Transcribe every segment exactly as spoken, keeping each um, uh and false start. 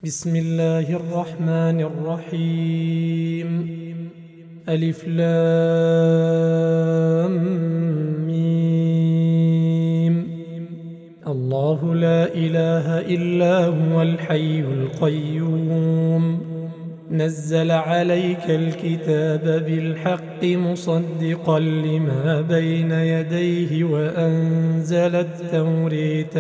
بسم الله الرحمن الرحيم. ألف لام ميم. الله لا إله إلا هو الحي القيوم، نزل عليك الكتاب بالحق مصدقا لما بين يديه وأنزل التوريت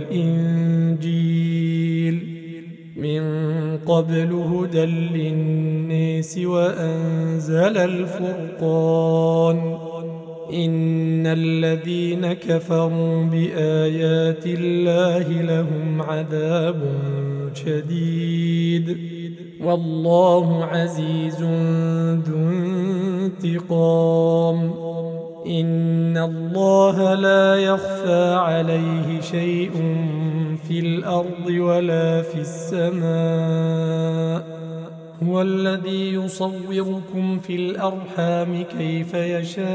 والإنجيل من قبل هدى للناس وأنزل الفرقان. إن الذين كفروا بآيات الله لهم عذاب شديد، والله عزيز ذو انتقام. إن الله لا يخفى عليه شيء في الأرض ولا في السماء. هو الذي يصوركم في الأرحام كيف يشاء،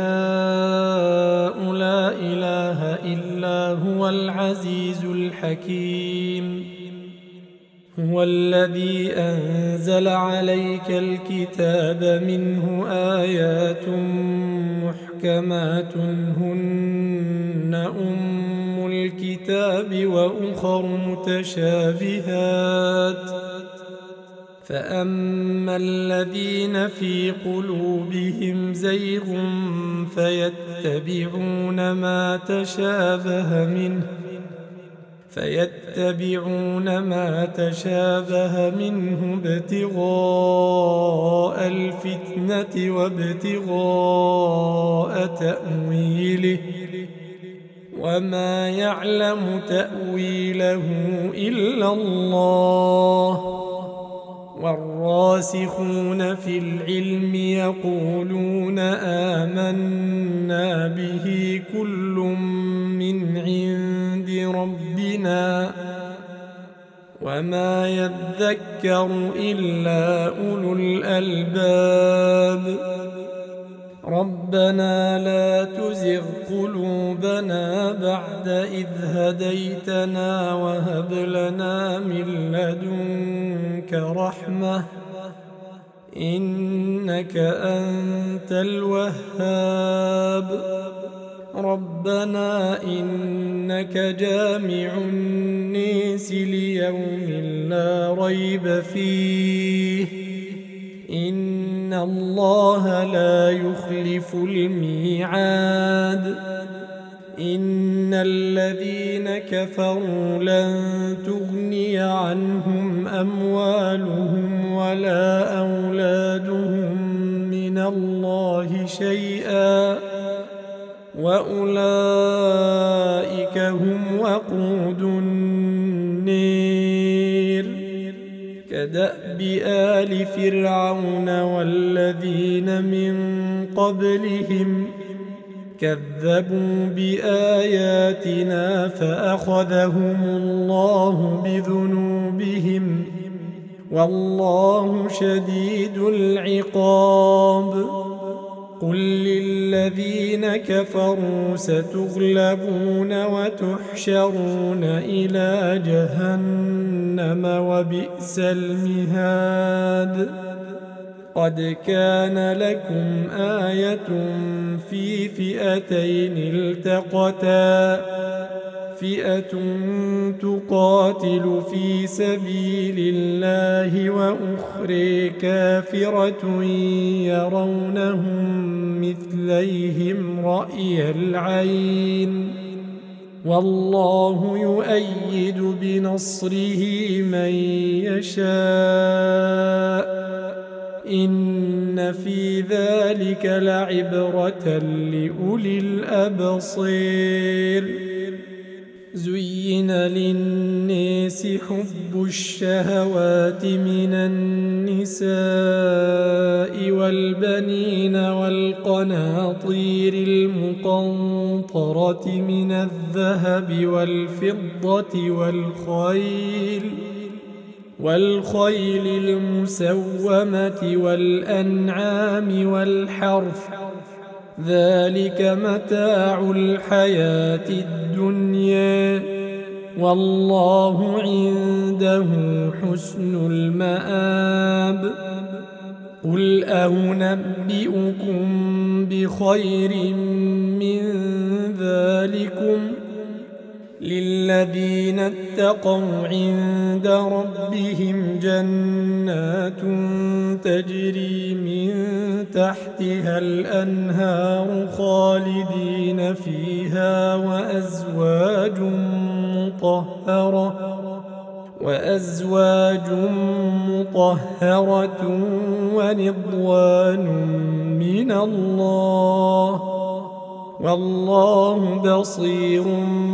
لا إله إلا هو العزيز الحكيم. هو الذي أنزل عليك الكتاب منه آيات محكمات هن أم الكتاب وأخر متشابهات، فأما الذين في قلوبهم زيغ فيتبعون ما تشابه منه فيتبعون ما تشابه منه ابتغاء الفتنة وابتغاء تأويله، وما يعلم تأويله إلا الله. والراسخون في العلم يقولون آمنا به كل من عند ربنا وما يذكر إلا أولو الألباب. ربنا لا تزغ قلوبنا بعد إذ هديتنا وهب لنا من لدنك رحمة إنك أنت الوهاب. ربنا إنك جامع الناس ليوم لا ريب فيه، إن الله لا يخلف الميعاد. إن الذين كفروا لن تغني عنهم أموالهم ولا أولادهم من الله شيئا، وأولئك هم وقود النير. كدأب آل فرعون والذين من قبلهم كذبوا بآياتنا فأخذهم الله بذنوبهم، والله شديد العقاب. قل للذين كفروا ستغلبون وتحشرون إلى جهنم وبئس المهاد. قد كان لكم آية في فئتين التقتا، فئة تقاتل في سبيل الله وأخرى كافرة يرونهم مثليهم رأي العين، والله يؤيد بنصره من يشاء. إن في ذلك لعبرة لأولي الأبصير. زين للناس حب الشهوات من النساء والبنين والقناطير المقنطرة من الذهب والفضة والخيل والخيل المسومة والأنعام والحرث، ذلك متاع الحياة الدنيا، والله عنده حسن المآب قل أنبئكم بخير من ذلكم للذين اتقوا عند ربهم جنات تجري من تحتها الأنهار خالدين فيها وأزواج مطهرة وأزواج مطهرة ورضوان من الله والله بصير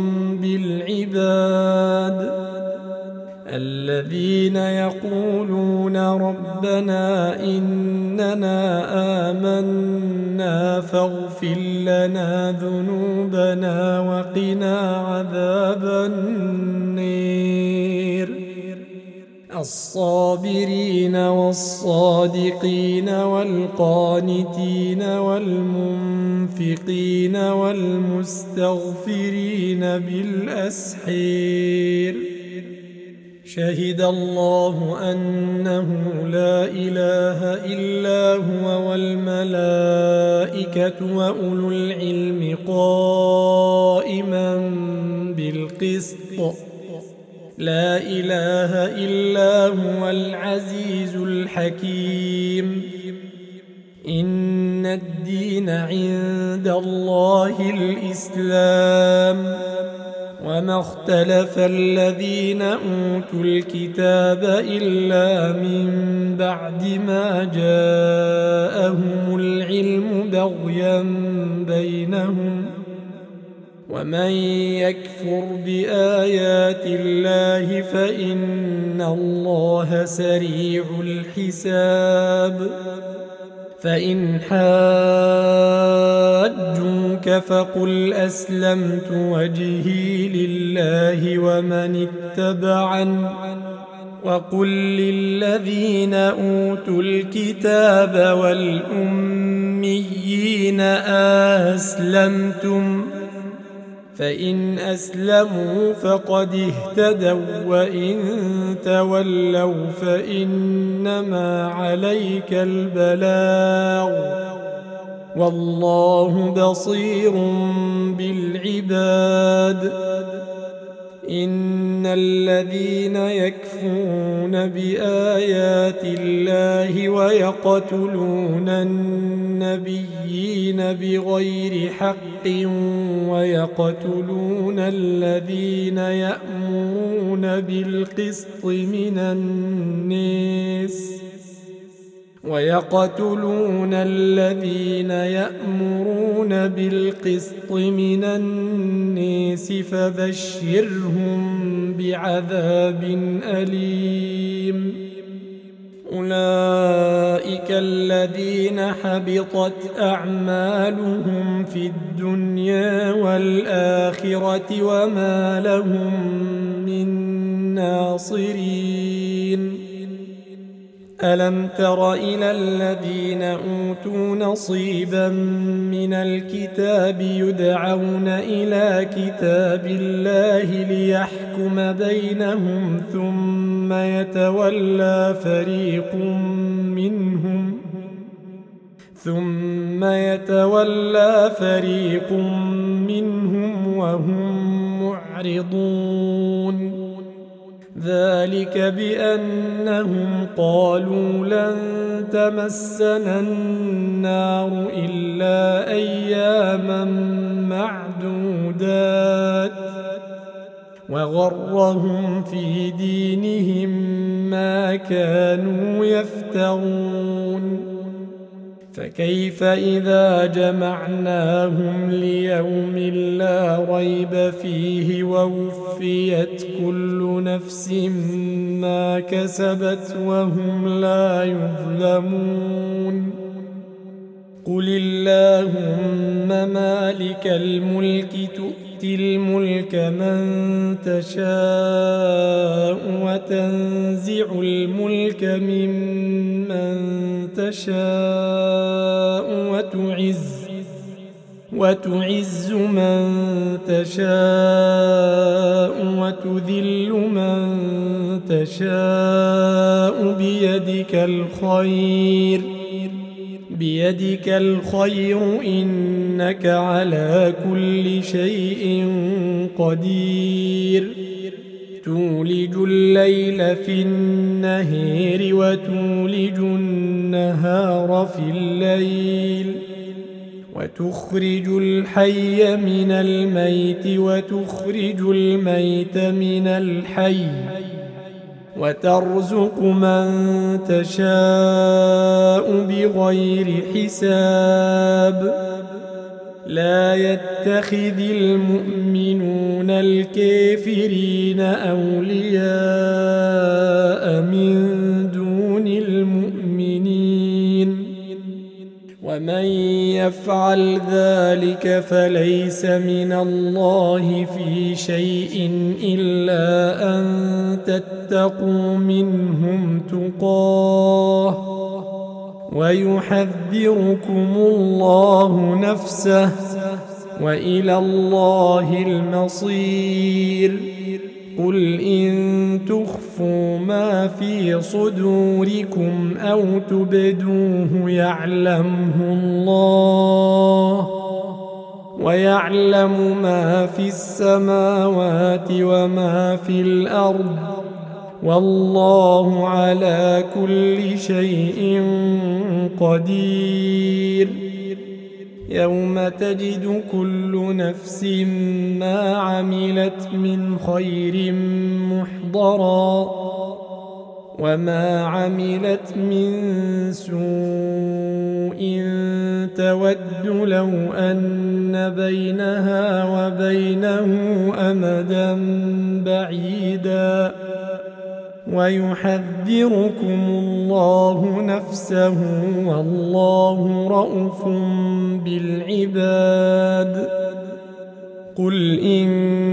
بالعباد الذين يقولون ربنا إننا آمنا فاغفر لنا ذنوبنا وقنا عذاب النير الصابرين والصادقين والقانتين والمنفقين والمستغفرين بالأسحير شهد الله أنه لا إله إلا هو والملائكة وأولو العلم قائما بالقسط لا إله إلا هو العزيز الحكيم إن الدين عند الله الإسلام وما اختلف الذين أوتوا الكتاب إلا من بعد ما جاءهم العلم بغيا بينهم ومن يكفر بآيات الله فإن الله سريع الحساب فإن حاجوك فقل أسلمت وجهي لله ومن اتبعني وقل للذين أوتوا الكتاب والأميين أسلمتم فإن أسلموا فقد اهتدوا وإن تولوا فإنما عليك البلاغ والله بصير بالعباد إن الذين يكفرون بآيات الله ويقتلون النبيين بغير حق ويقتلون الذين يأمرون بالقسط من الناس ويقتلون الذين يأمرون بالقسط من الناس فبشرهم بعذاب أليم أولئك الذين حبطت أعمالهم في الدنيا والآخرة وما لهم من ناصرين ألم تر إلى الذين أوتوا نصيبا من الكتاب يدعون إلى كتاب الله ليحكم بينهم ثم يتولى فريق منهم ثم يتولى فريق منهم وهم معرضون ذلك بأنهم قالوا لن تمسنا النار إلا أياما معدودات وغرهم في دينهم ما كانوا يفترون فكيف إذا جمعناهم ليوم لا ريب فيه ووفيت كل نفس ما كسبت وهم لا يظلمون قل اللهم مالك الملك تؤتي الملك من تشاء وتنزع الملك ممن تشاء وتعز وتعز من تشاء وتذل من تشاء بيدك الخير بيدك الخير إنك على كل شيء قدير تولج الليل في النهار وتولج النهار في الليل وتخرج الحي من الميت وتخرج الميت من الحي وترزق من تشاء بغير حساب لا يتخذ المؤمنون الكافرين أولياء من دون المؤمنين ومن يفعل ذلك فليس من الله في شيء إلا أن تتقوا منهم تقاه ويحذركم الله نفسه وإلى الله المصير قل إن تخفوا ما في صدوركم أو تبدوه يعلمه الله ويعلم ما في السماوات وما في الأرض والله على كل شيء قدير يوم تجد كل نفس ما عملت من خير محضرا وما عملت من سوء تود لو أن بينها وبينه أمدا بعيدا ويحذركم الله نفسه والله رءوف بالعباد قل إن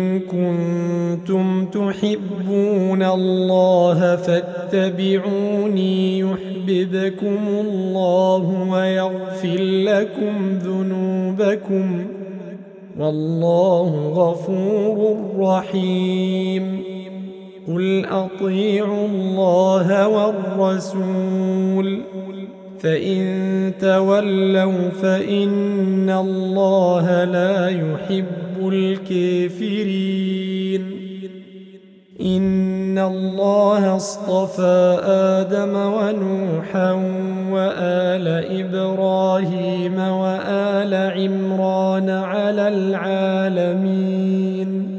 كنتم تحبون الله فاتبعوني يحببكم الله ويغفر لكم ذنوبكم والله غفور رحيم قل أطيعوا الله والرسول فإن تولوا فإن الله لا يحب الكافرين إن الله اصطفى آدم ونوحا وآل إبراهيم وآل عمران على العالمين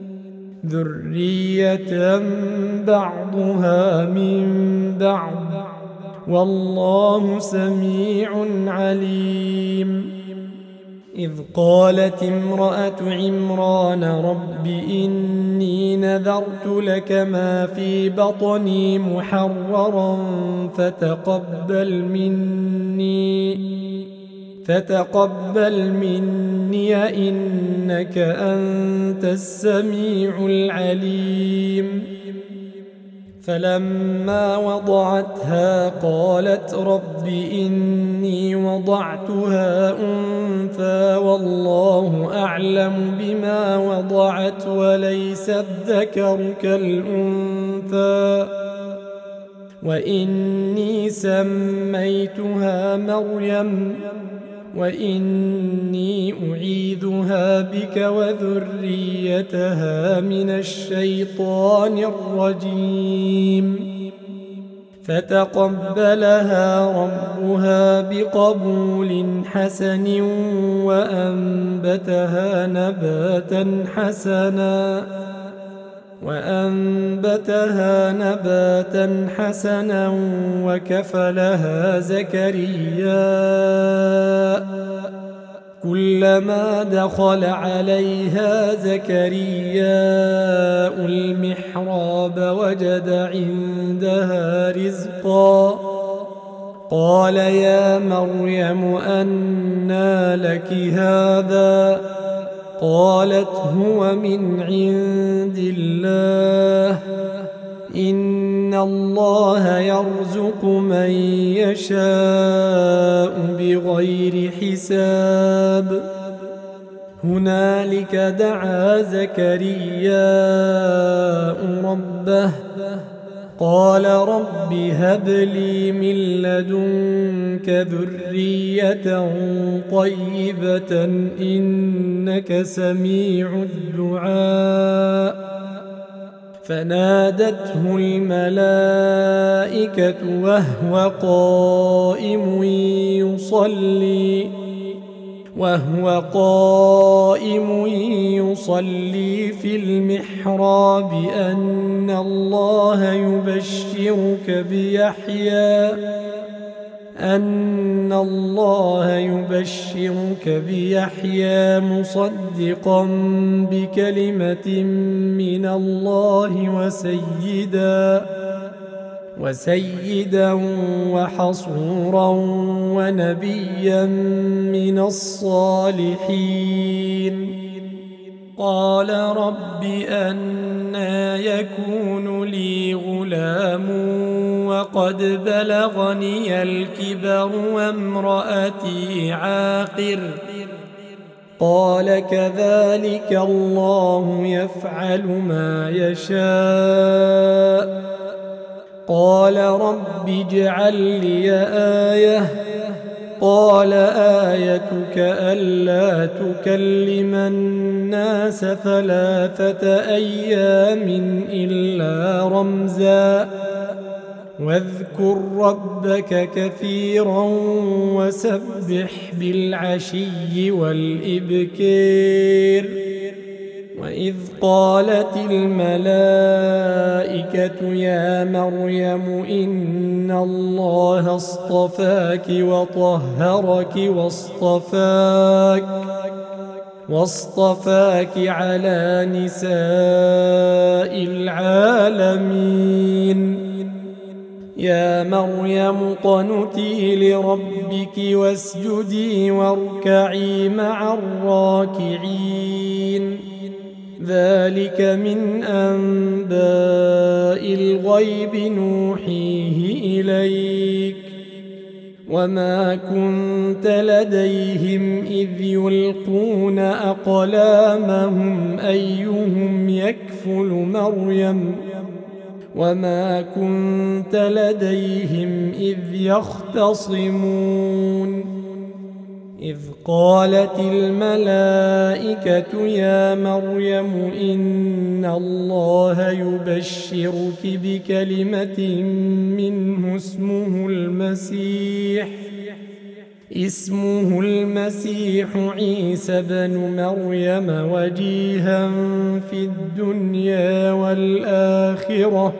ذرية بعضها من بعض والله سميع عليم إذ قالت امرأة عمران رب إني نذرت لك ما في بطني محررا فتقبل مني فتقبل مني إنك أنت السميع العليم فلما وضعتها قالت رب إني وضعتها أنثى والله أعلم بما وضعت وليس الذكر كالأنثى وإني سميتها مريم وإني أعيذها بك وذريتها من الشيطان الرجيم فتقبلها ربها بقبول حسن وأنبتها نباتا حسنا وأنبتها نباتا حسنا وكفلها زكريا كلما دخل عليها زكريا المحراب وجد عندها رزقا قال يا مريم أنى لك هذا قالت هو من عند الله إن الله يرزق من يشاء بغير حساب هنالك دعا زكرياء ربه قال رب هب لي من لدنك ذرية طيبة إنك سميع الدعاء فنادته الملائكة وهو قائم يصلي وهو قائم يصلي في المحراب أن الله يبشرك بيحيى أن الله يبشرك بيحيى مصدقا بكلمة من الله وسيدا وسيدا وحصورا ونبيا من الصالحين قال رب أنى يكون لي غلام وقد بلغني الكبر وامرأتي عاقر قال كذلك الله يفعل ما يشاء قال رب اجعل لي آية قال آيتك ألا تكلم الناس ثلاثة أيام إلا رمزا واذكر ربك كثيرا وسبح بالعشي والإبكير وإذ قالت الملائكة يا مريم إن الله اصطفاك وطهرك واصطفاك واصطفاك على نساء العالمين يا مريم قنتي لربك واسجدي واركعي مع الراكعين ذلك من أنباء الغيب نوحيه إليك وما كنت لديهم إذ يلقون أقلامهم أيهم يكفل مريم وما كنت لديهم إذ يختصمون إذ قالت الملائكة يا مريم إن الله يبشرك بكلمة منه اسمه المسيح اسمه المسيح عيسى بن مريم وجيها في الدنيا والآخرة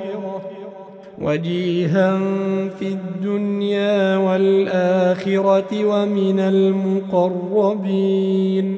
وجيها في الدنيا والآخرة ومن المقربين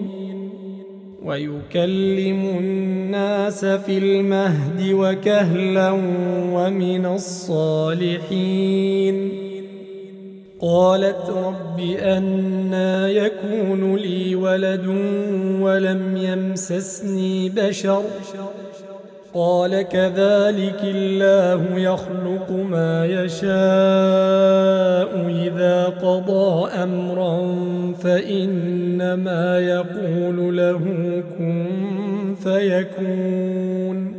ويكلم الناس في المهد وكهلا ومن الصالحين قالت رب أنى يكون لي ولد ولم يمسسني بشر قال كذلك الله يخلق ما يشاء إذا قضى أمرا فإنما يقول له كن فيكون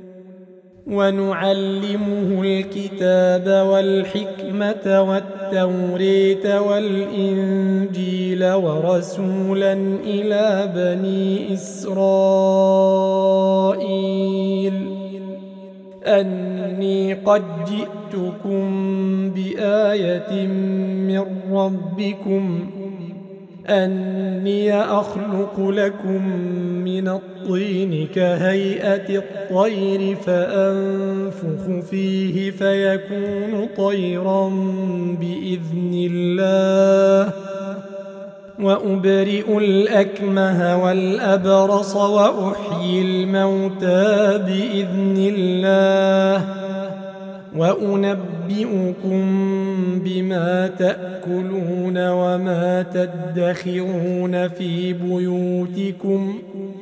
ونعلمه الكتاب والحكمة والتوريت والإنجيل ورسولا إلى بني إسرائيل أني قد جئتكم بآية من ربكم أني أخلق لكم من الطين كهيئة الطير فأنفخ فيه فيكون طيرا بإذن الله وأبرئ الأكمه والأبرص وأحيي الموتى بإذن الله وأنبئكم بما تأكلون وما تدخرون في بيوتكم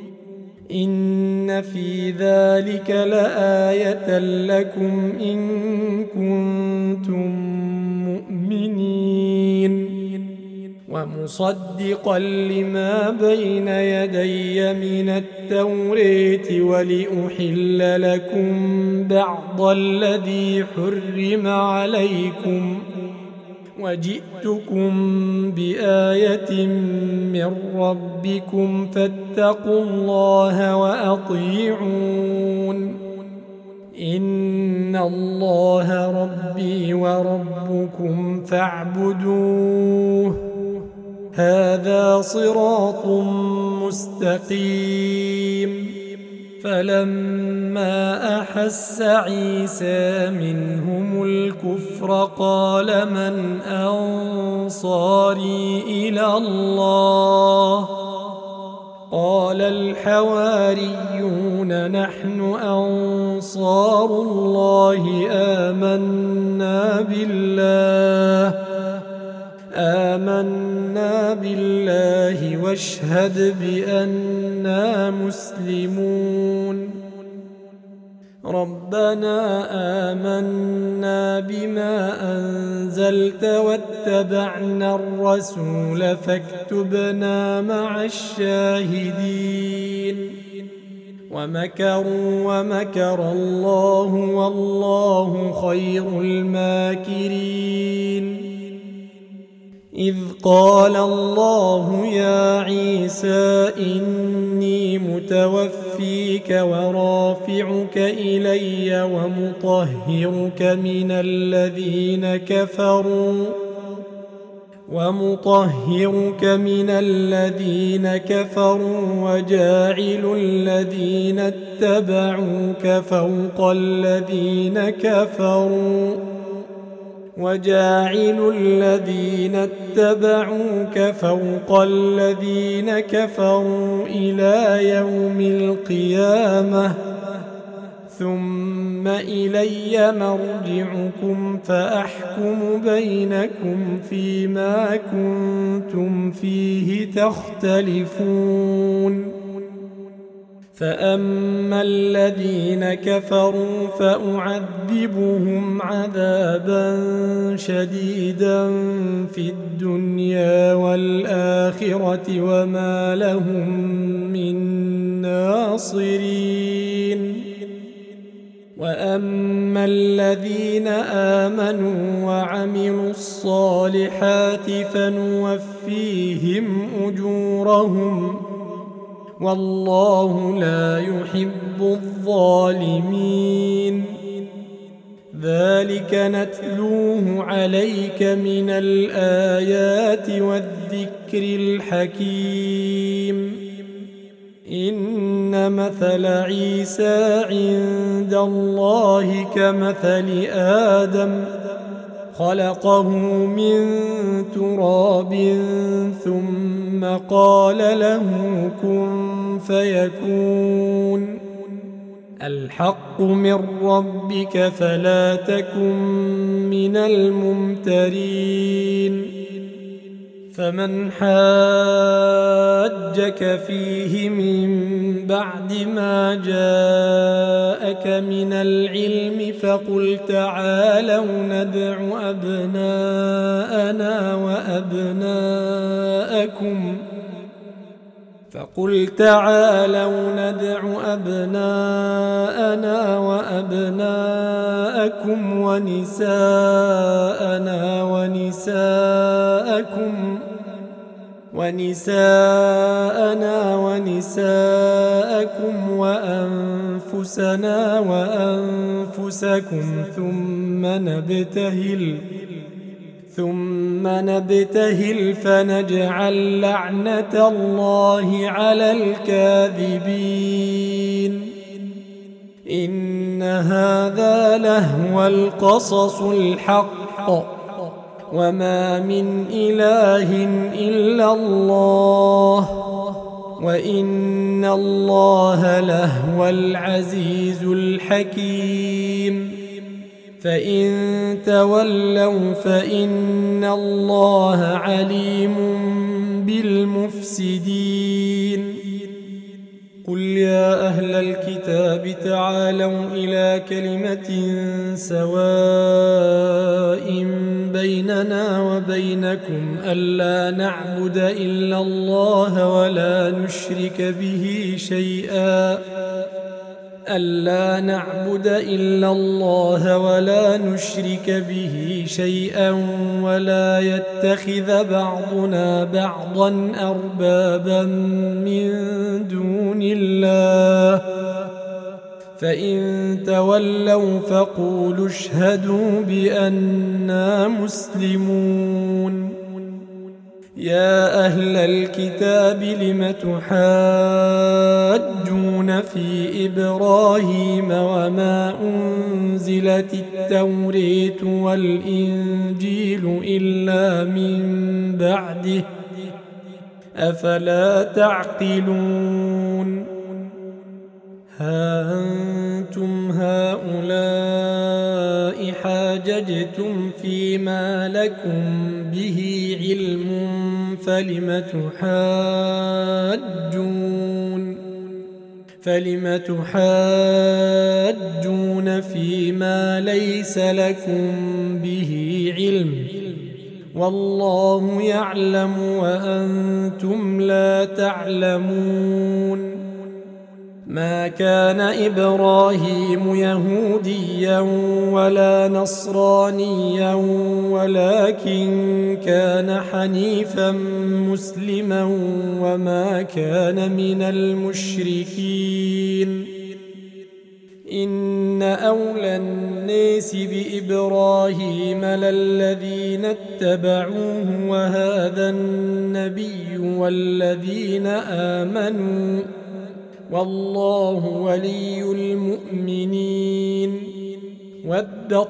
إن في ذلك لآية لكم إن كنتم مؤمنين ومصدقا لما بين يدي من التوريت ولأحل لكم بعض الذي حرم عليكم وجئتكم بآية من ربكم فاتقوا الله وأطيعون إن الله ربي وربكم فاعبدوه هذا صراط مستقيم فلما أحس عيسى منهم الكفر قال من أنصاري إلى الله قال الحواريون نحن أنصار الله آمنا بالله آمنا بالله واشهد بأننا مسلمون ربنا آمنا بما أنزلت واتبعنا الرسول فاكتبنا مع الشاهدين ومكروا ومكر الله والله خير الماكرين إذ قال الله يا عيسى إني متوفيك ورافعك إلي ومطهرك من الذين كفروا ومطهرك من الذين كفروا وجاعل الذين اتبعوك فوق الذين كفروا وجاعل الذين اتبعوك فوق الذين كفروا إلى يوم القيامة ثم إلي مرجعكم فأحكم بينكم فيما كنتم فيه تختلفون فأما الذين كفروا فأعذبهم عذابا شديدا في الدنيا والآخرة وما لهم من ناصرين وأما الذين آمنوا وعملوا الصالحات فنوفيهم أجورهم والله لا يحب الظالمين ذلك نتلوه عليك من الآيات والذكر الحكيم إن مثل عيسى عند الله كمثل آدم خلقه من تراب ثم قال له كن فيكون الحق من ربك فلا تكن من الممترين فمن حاجك فيه من بعد ما جاءك من العلم فقل تعالوا ندع أبناءنا وأبناءكم فقل تعالوا ندع أبناءنا وأبناءكم ونساءنا ونساءكم ونساءنا ونساءكم وأنفسنا وأنفسكم ثم نبتهل ثم نبتهل فنجعل لعنة الله على الكاذبين إن هذا لهو القصص الحق وما من إله إلا الله وإن الله لهو العزيز الحكيم فإن تولوا فإن الله عليم بالمفسدين قل يا أهل الكتاب تعالوا إلى كلمة سواء بيننا وبينكم ألا نعبد إلا الله ولا نشرك به شيئا ألا نعبد إلا الله ولا نشرك به شيئا ولا يتخذ بعضنا بعضا أربابا من دون الله فإن تولوا فقولوا اشهدوا بأننا مسلمون يا أهل الكتاب لم تحاجون في إبراهيم وما أنزلت التوريت والإنجيل إلا من بعده أفلا تعقلون ها أنتم هؤلاء حاججتم فيما لكم به علم فلم تحاجون فلم تحاجون فيما ليس لكم به علم والله يعلم وأنتم لا تعلمون ما كان إبراهيم يهوديا ولا نصرانيا ولكن كان حنيفا مسلما وما كان من المشركين إن أولى الناس بإبراهيم للذين اتبعوه وهذا النبي والذين آمنوا والله ولي المؤمنين ود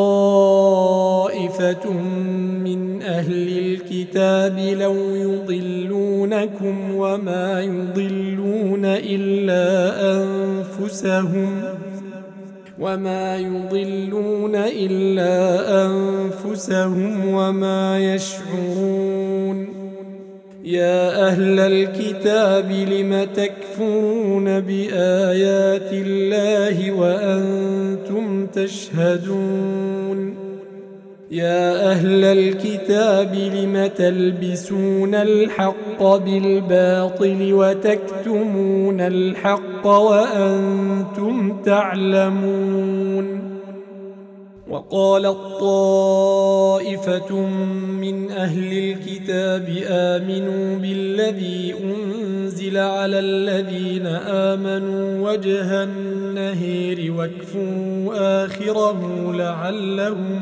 طائفة من أهل الكتاب لو يضلونكم وما يضلون إلا أنفسهم وما يضلون إلا أنفسهم وما يشعرون يا أهل الكتاب لم تكفرون بآيات الله وأنتم تشهدون يا أهل الكتاب لم تلبسون الحق بالباطل وتكتمون الحق وأنتم تعلمون وقالت طائفة من أهل الكتاب آمنوا بالذي أنزل على الذين آمنوا وجه النهار واكفروا آخره لعلهم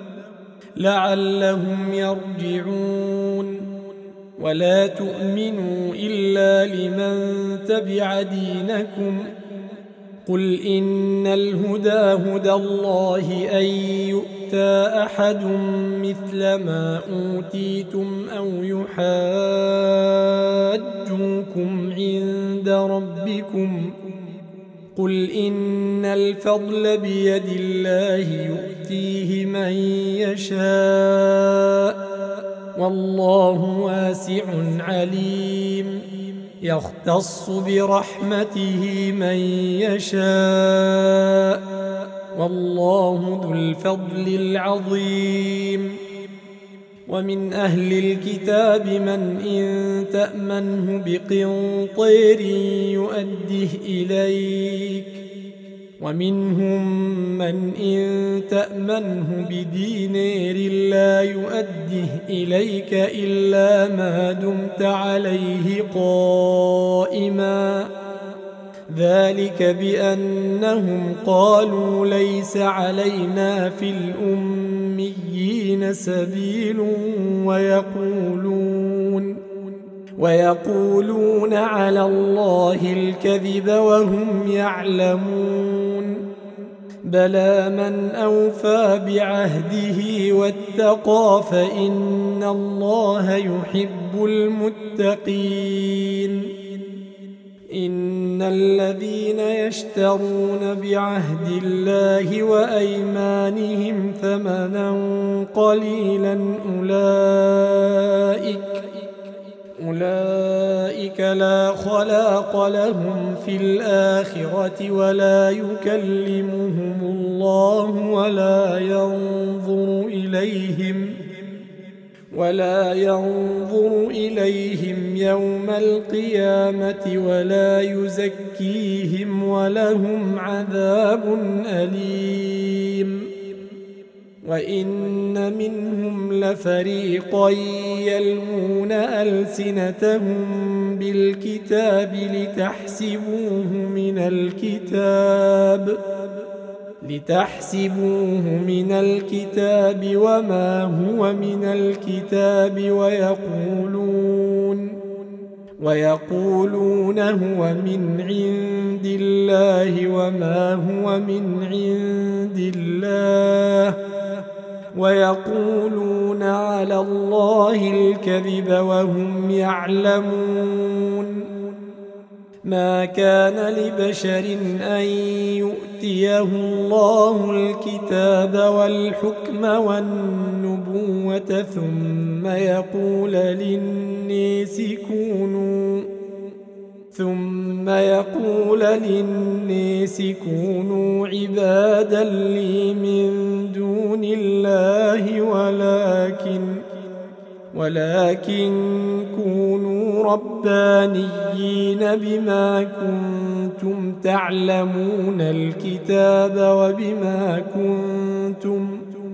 لعلهم يرجعون ولا تؤمنوا إلا لمن تبع دينكم قل إن الهدى هدى الله أن يؤتى أحد مثل ما أوتيتم أو يحاجوكم عند ربكم قل إن الفضل بيد الله يؤتيه من يشاء والله واسع عليم يختص برحمته من يشاء والله ذو الفضل العظيم ومن أهل الكتاب من إن تأمنه بقنطير يؤده إليك ومنهم من إن تأمنه بدينار لا يؤده إليك إلا ما دمت عليه قائما ذلك بأنهم قالوا ليس علينا في الأميين سبيل ويقولون ويقولون على الله الكذب وهم يعلمون بلى من أوفى بعهده واتقى فإن الله يحب المتقين إن الذين يشترون بعهد الله وأيمانهم ثمنا قليلا أولئك أولئك لا خلاق لهم في الآخرة ولا يكلمهم الله ولا ينظر إليهم إليهم ولا ينظر إليهم يوم القيامة ولا يزكيهم ولهم عذاب أليم وإن منهم لفريقا يلوون ألسنتهم بالكتاب لتحسبوه من الكتاب لتحسبوه من الكتاب وما هو من الكتاب ويقولون ويقولون هو من عند الله وما هو من عند الله ويقولون على الله الكذب وهم يعلمون ما كان لبشر أن يؤتيه الله الكتاب والحكم والنبوة ثم يقول للناس كونوا ثم يقول للناس كونوا عبادا لي من دون الله ولكن ولكن كونوا ربانيين بما كنتم تعلمون الكتاب وبما كنتم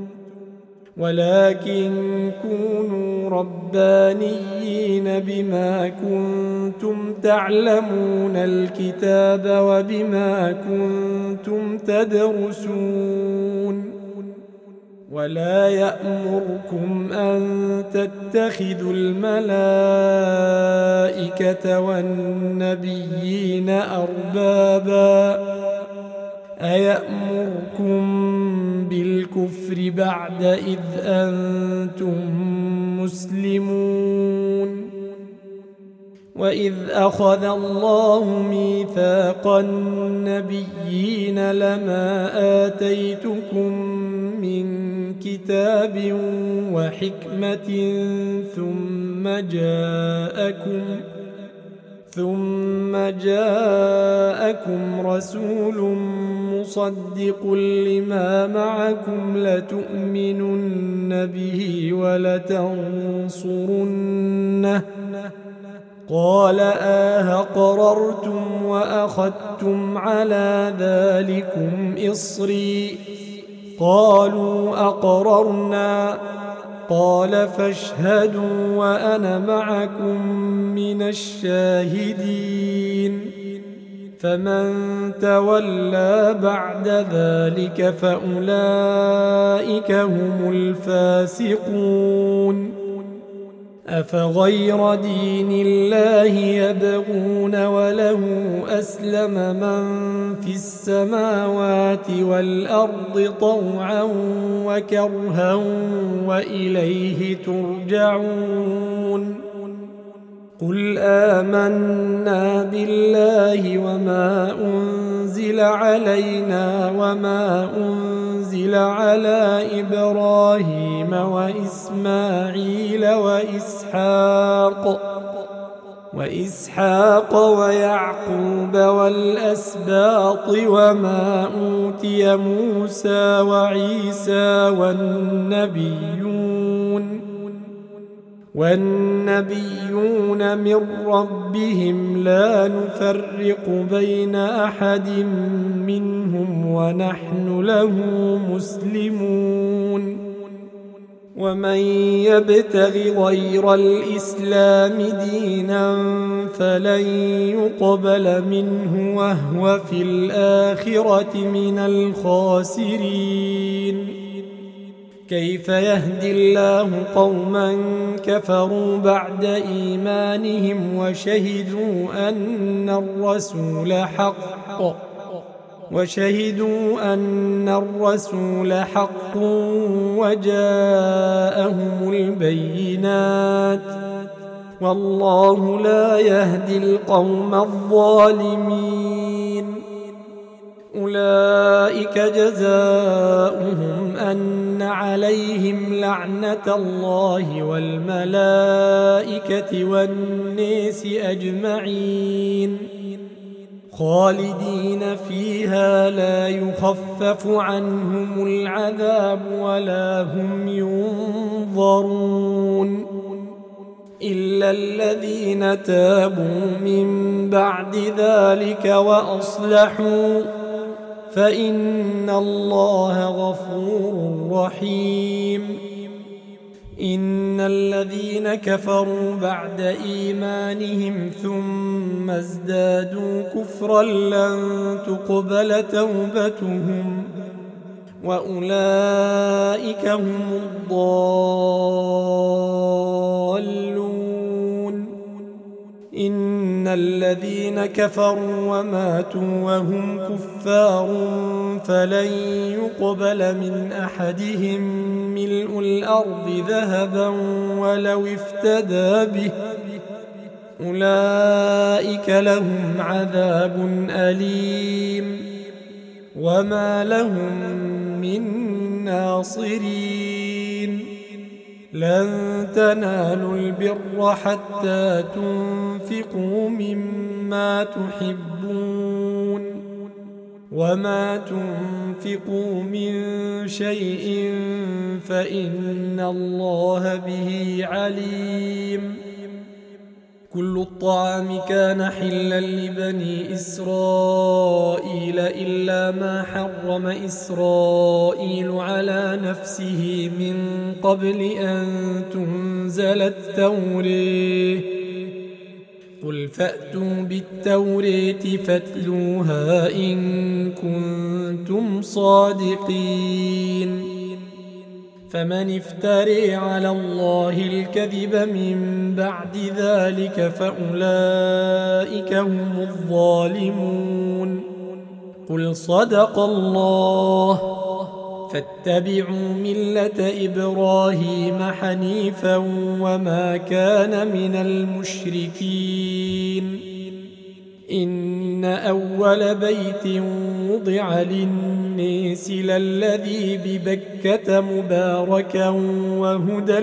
ولكن كونوا ربانيين بما كنتم تعلمون الكتاب وبما كنتم تدرسون ولا يأمركم أن تتخذوا الملائكة والنبيين أربابا أيأمركم بالكفر بعد إذ أنتم مسلمون وإذ أخذ الله ميثاق النبيين لما آتيتكم من كتاب وحكمة ثم جاءكم ثم جاءكم رسول مصدق لما معكم لتؤمنن به ولتنصرنه قال أهقررتم وأخذتم على ذلكم إصري قالوا أقررنا قال فاشهدوا وأنا معكم من الشاهدين فمن تولى بعد ذلك فأولئك هم الفاسقون أفغير دين الله يبغون وله أسلم من في السماوات والأرض طوعا وكرها وإليه ترجعون قل آمنا بالله وما أنزل علينا وما أنزل على إبراهيم وإسماعيل وإسحاق وإسحاق ويعقوب والأسباط وما أوتي موسى وعيسى والنبيون والنبيون من ربهم لا نفرق بين أحد منهم ونحن له مسلمون ومن يبتغ غير الإسلام دينا فلن يقبل منه وهو في الآخرة من الخاسرين كيف يهدي الله قوما كفروا بعد إيمانهم وشهدوا أن الرسول حق وشهدوا أن الرسول حق وجاءهم البينات والله لا يهدي القوم الظالمين أولئك جزاؤهم أن عليهم لعنة الله والملائكة والناس أجمعين خالدين فيها لا يخفف عنهم العذاب ولا هم ينظرون إلا الذين تابوا من بعد ذلك وأصلحوا فإن الله غفور رحيم إن الذين كفروا بعد إيمانهم ثم ازدادوا كفرا لن تقبل توبتهم وأولئك هم الضالون إن الذين كفروا وماتوا وهم كفار فلن يقبل من أحدهم ملء الأرض ذهبا ولو افتدى به أولئك لهم عذاب أليم وما لهم من ناصرين لن تنالوا البر حتى تنفقوا مما تحبون وما تنفقوا من شيء فإن الله به عليم كل الطعام كان حلا لبني إسرائيل إلا ما حرم إسرائيل على نفسه من قبل أن تنزل التوراة قل فأتوا بالتوراة فاتلوها إن كنتم صادقين فمن افتري على الله الكذب من بعد ذلك فأولئك هم الظالمون قل صدق الله فاتبعوا ملة إبراهيم حنيفا وما كان من المشركين إن أول بيت وضع للناس للذي ببكة مباركا وهدى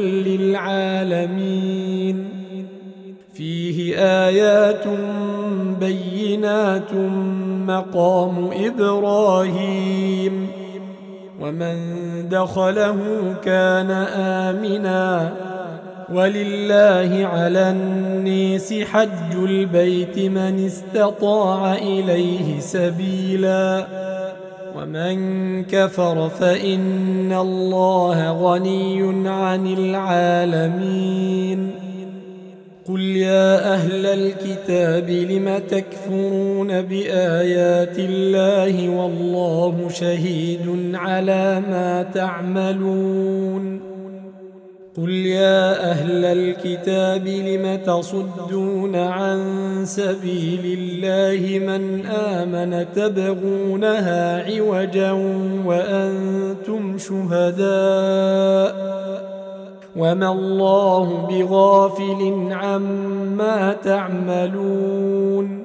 للعالمين فيه آيات بينات مقام إبراهيم ومن دخله كان آمنا ولله على الناس حج البيت من استطاع إليه سبيلا ومن كفر فإن الله غني عن العالمين قل يا أهل الكتاب لم تكفرون بآيات الله والله شهيد على ما تعملون قل يا أهل الكتاب لم تصدون عن سبيل الله من آمن تبغونها عوجا وأنتم شهداء وما الله بغافل عما تعملون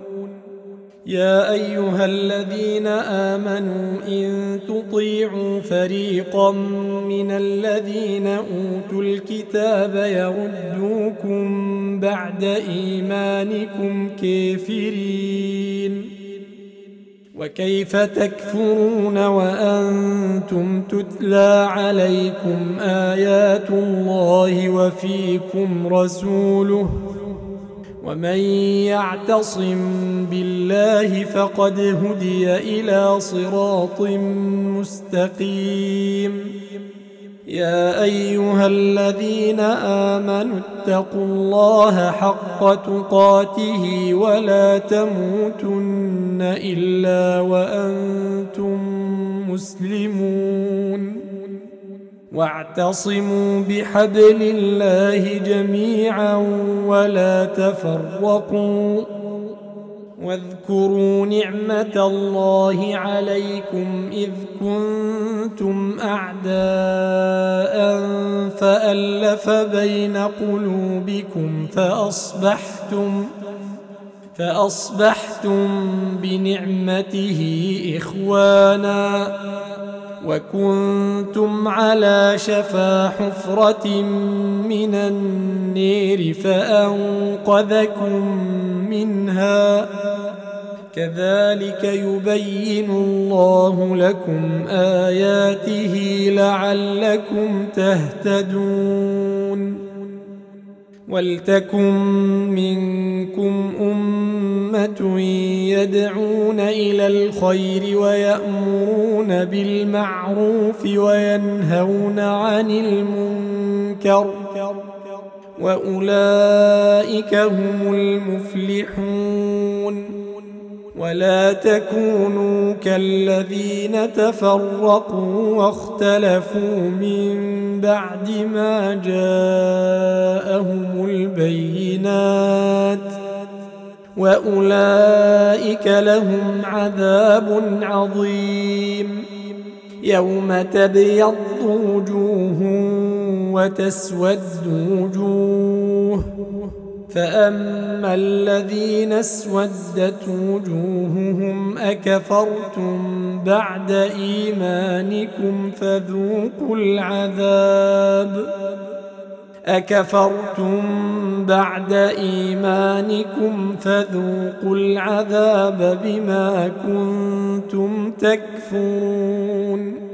يا أيها الذين آمنوا إن تطيعوا فريقا من الذين أوتوا الكتاب يردوكم بعد إيمانكم كافرين وكيف تكفرون وأنتم تتلى عليكم آيات الله وفيكم رسوله ومن يعتصم بالله فقد هدي إلى صراط مستقيم يا أيها الذين آمنوا اتقوا الله حق تقاته ولا تموتن إلا وأنتم مسلمون واعتصموا بحبل الله جميعا ولا تفرقوا واذكروا نعمة الله عليكم إذ كنتم أعداء فألف بين قلوبكم فأصبحتم فأصبحتم بنعمته إخوانا وكنتم على شفا حفرة من النار فأنقذكم منها كذلك يبين الله لكم آياته لعلكم تهتدون ولتكن منكم أمة يدعون إلى الخير ويأمرون بالمعروف وينهون عن المنكر وأولئك هم المفلحون ولا تكونوا كالذين تفرقوا واختلفوا من بعد ما جاءهم البينات وأولئك لهم عذاب عظيم يوم تبيض وجوه وتسود وجوه فأما الذين اسودت وجوههم أكفرتم بعد إيمانكم فذوقوا العذاب أكفرتم بعد إيمانكم فذوقوا العذاب بما كنتم تكفرون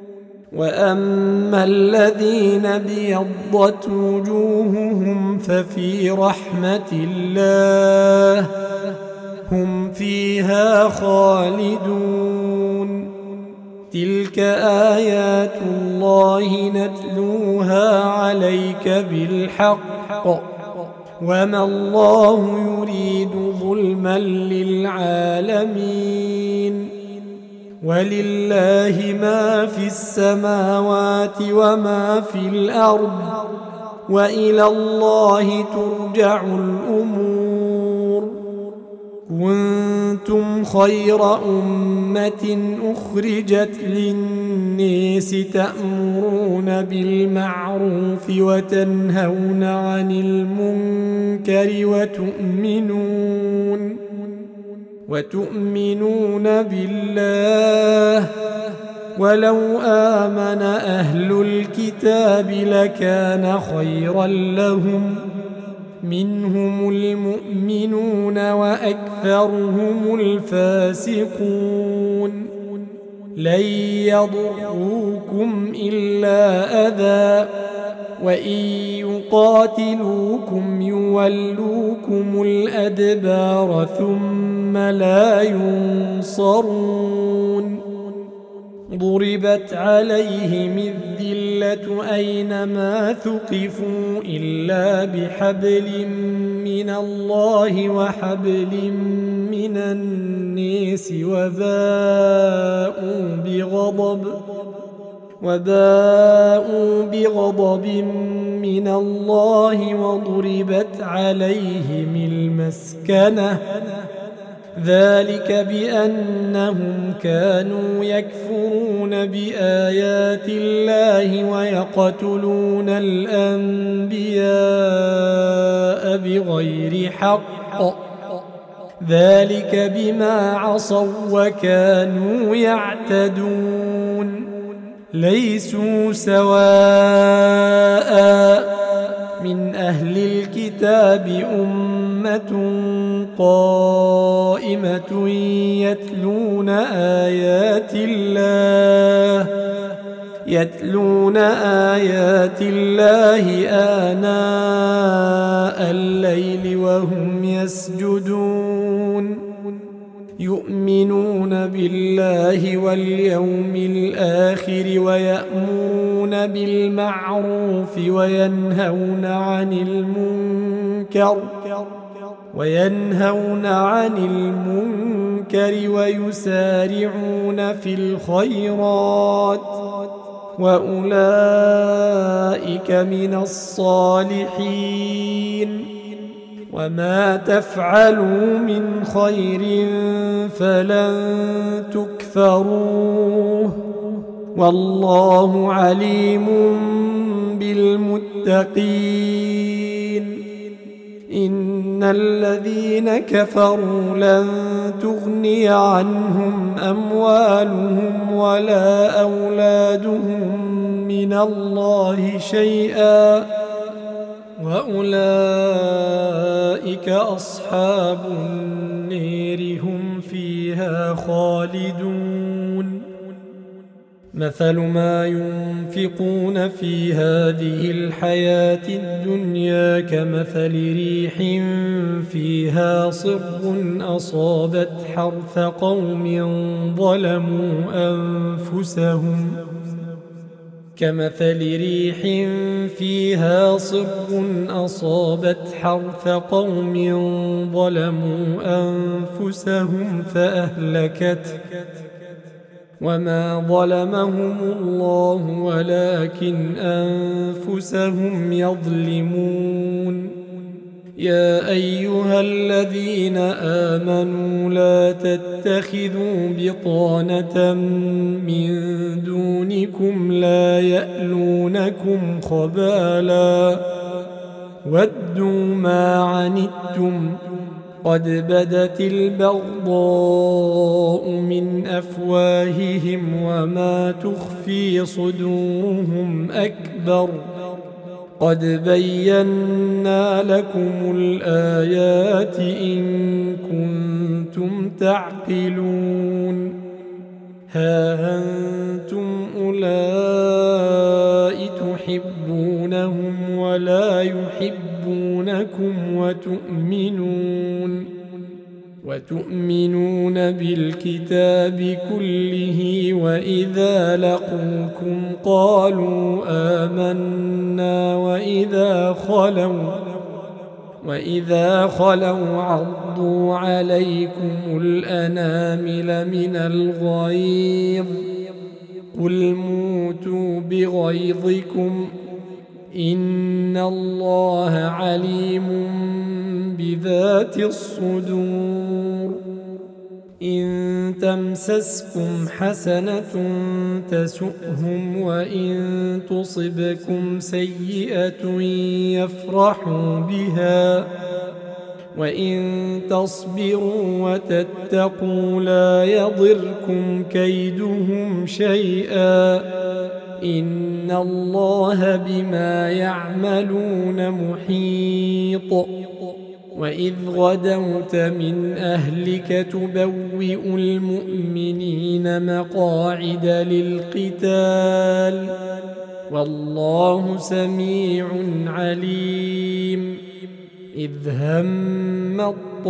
وأما الذين ابيضت وجوههم ففي رحمة الله هم فيها خالدون تلك آيات الله نتلوها عليك بالحق وما الله يريد ظلما للعالمين ولله ما في السماوات وما في الأرض وإلى الله ترجع الأمور كنتم خير أمة أخرجت للناس تأمرون بالمعروف وتنهون عن المنكر وتؤمنون وتؤمنون بالله ولو آمن أهل الكتاب لكان خيرا لهم منهم المؤمنون وأكثرهم الفاسقون لن يضروكم إلا أذى وإن يقاتلوكم يولوكم الأدبار ثم لا ينصرون ضربت عليهم الذلة أينما ثقفوا إلا بحبل من الله وحبل من الناس وباءوا بغضب وباءوا بغضب من الله وضربت عليهم المسكنة ذلك بأنهم كانوا يكفرون بآيات الله ويقتلون الأنبياء بغير حق ذلك بما عصوا وكانوا يعتدون ليسوا سواء من أهل الكتاب أمة قائمة يتلون آيات الله يتلون آيات الله آناء الليل وهم يسجدون يؤمنون بالله واليوم الآخر ويأمرون بالمعروف وينهون عن المنكر وينهون عن المنكر ويسارعون في الخيرات وأولئك من الصالحين وما تفعلوا من خير فلن تكفروه والله عليم بالمتقين إن الذين كفروا لن تغني عنهم أموالهم ولا أولادهم من الله شيئا وأولئك أصحاب النار هم فيها خالدون مثل ما ينفقون في هذه الحياة الدنيا كمثل ريح فيها صر أصابت حرث قوم ظلموا أنفسهم كمثل ريح فيها صر أصابت حرث قوم ظلموا أنفسهم فأهلكت وما ظلمهم الله ولكن أنفسهم يظلمون يا أيها الذين آمنوا لا تتخذوا بطانة من دونكم لا يألونكم خبالا ودوا ما عنتم قد بدت البغضاء من أفواههم وما تخفي صدورهم أكبر قد بينا لكم الآيات إن كنتم تعقلون ها أنتم أولئك تحبونهم ولا يحبونكم وتؤمنون وتؤمنون بالكتاب كله وإذا لقوكم قالوا آمنا وإذا خلوا وإذا خلوا عضوا عليكم الأنامل من الغيظ قل موتوا بغيظكم إن الله عليم بذات الصدور إن تمسسكم حسنة تسؤهم وإن تصبكم سيئة يفرحوا بها وإن تصبروا وتتقوا لا يضركم كيدهم شيئا إن الله بما يعملون محيط وإذ غدوت من أهلك تبوئ المؤمنين مقاعد للقتال والله سميع عليم إذ هم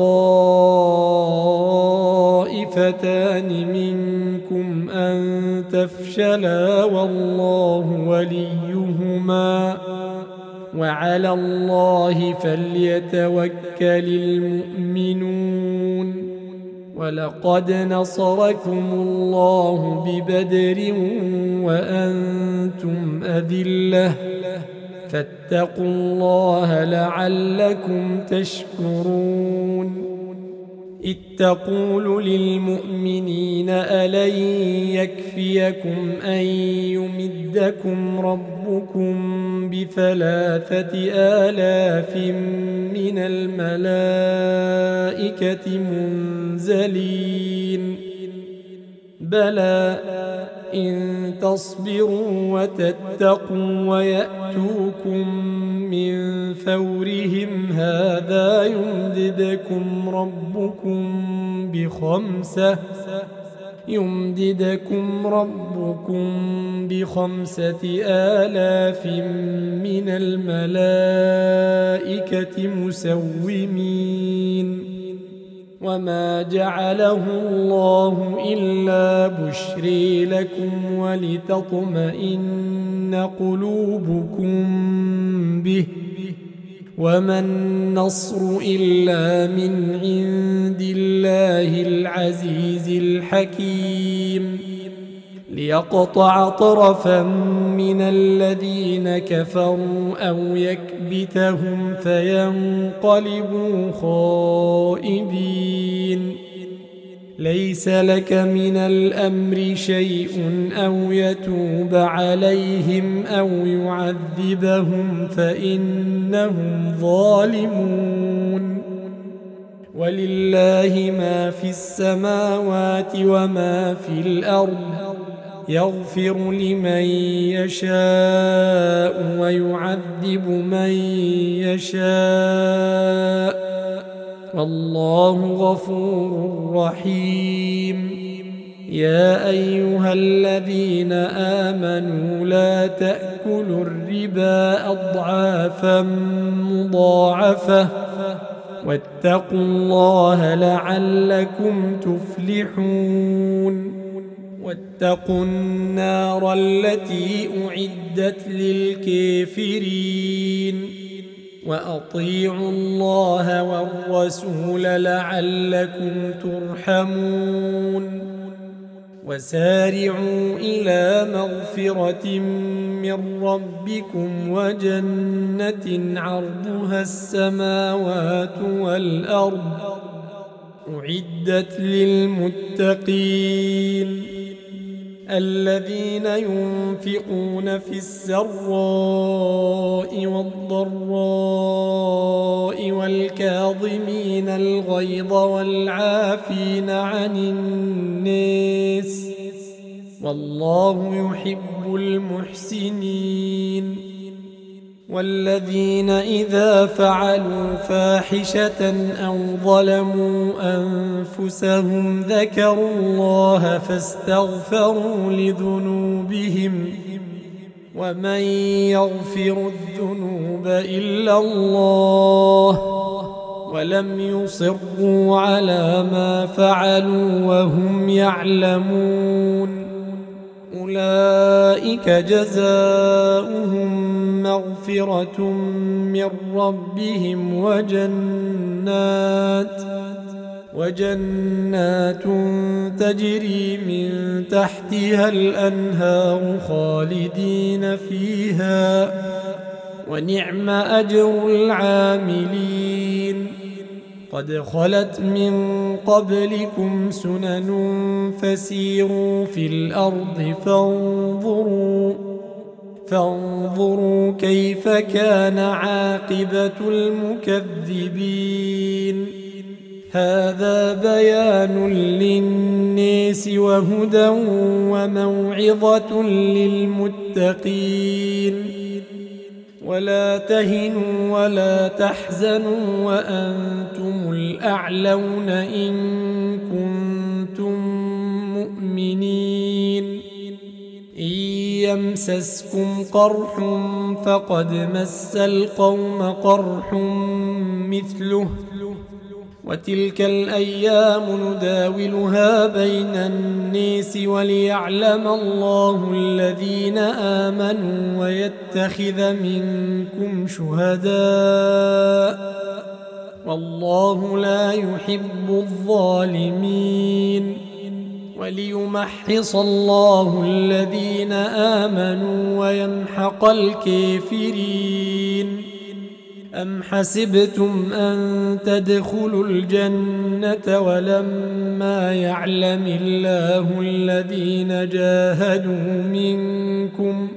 الطائفتان منكم أن تفشلا والله وليهما وعلى الله فليتوكل المؤمنون ولقد نصركم الله ببدر وأنتم أذلة فاتقوا الله لعلكم تشكرون إذ تقول للمؤمنين ألن يكفيكم أن يمدكم ربكم بثلاثة آلاف من الملائكة منزلين بلى إن تصبروا وتتقوا ويأتوكم من فورهم هذا يمددكم ربكم بخمسة يمددكم ربكم بخمسة آلاف من الملائكة مسومين وما جعله الله إلا بشري لكم ولتطمئن قلوبكم به وما النصر إلا من عند الله العزيز الحكيم ليقطع طرفا من الذين كفروا أو يكبتهم فينقلبوا خائبين ليس لك من الأمر شيء أو يتوب عليهم أو يعذبهم فإنهم ظالمون ولله ما في السماوات وما في الأرض يغفر لمن يشاء ويعذب من يشاء والله غفور رحيم. يا أيها الذين آمنوا لا تأكلوا الربا أضعافا مضاعفة واتقوا الله لعلكم تفلحون. واتقوا النار التي أعدت للكافرين وأطيعوا الله والرسول لعلكم ترحمون. وسارعوا إلى مغفرة من ربكم وجنة عرضها السماوات والأرض أعدت للمتقين الذين ينفقون في السراء والضراء والكاظمين الغيظ والعافين عن الناس والله يحب المحسنين. والذين إذا فعلوا فاحشة أو ظلموا أنفسهم ذكروا الله فاستغفروا لذنوبهم ومن يغفر الذنوب إلا الله ولم يصروا على ما فعلوا وهم يعلمون أولئك جزاؤهم مغفرة من ربهم وجنات وجنات تجري من تحتها الأنهار خالدين فيها ونعم أجر العاملين. قد خلت من قبلكم سنن فسيروا في الأرض فانظروا فانظروا كيف كان عاقبة المكذبين. هذا بيان للناس وهدى وموعظة للمتقين. ولا تهنوا ولا تحزنوا وأنتم الأعلون إن كنتم مؤمنين. إن يمسسكم قرح فقد مس القوم قرح مثله وتلك الأيام نداولها بين الناس وليعلم الله الذين آمنوا ويتخذ منكم شهداء والله لا يحب الظالمين. وليمحص الله الذين آمنوا ويمحق الكافرين. أم حسبتم أن تدخلوا الجنة ولما يعلم الله الذين جاهدوا منكم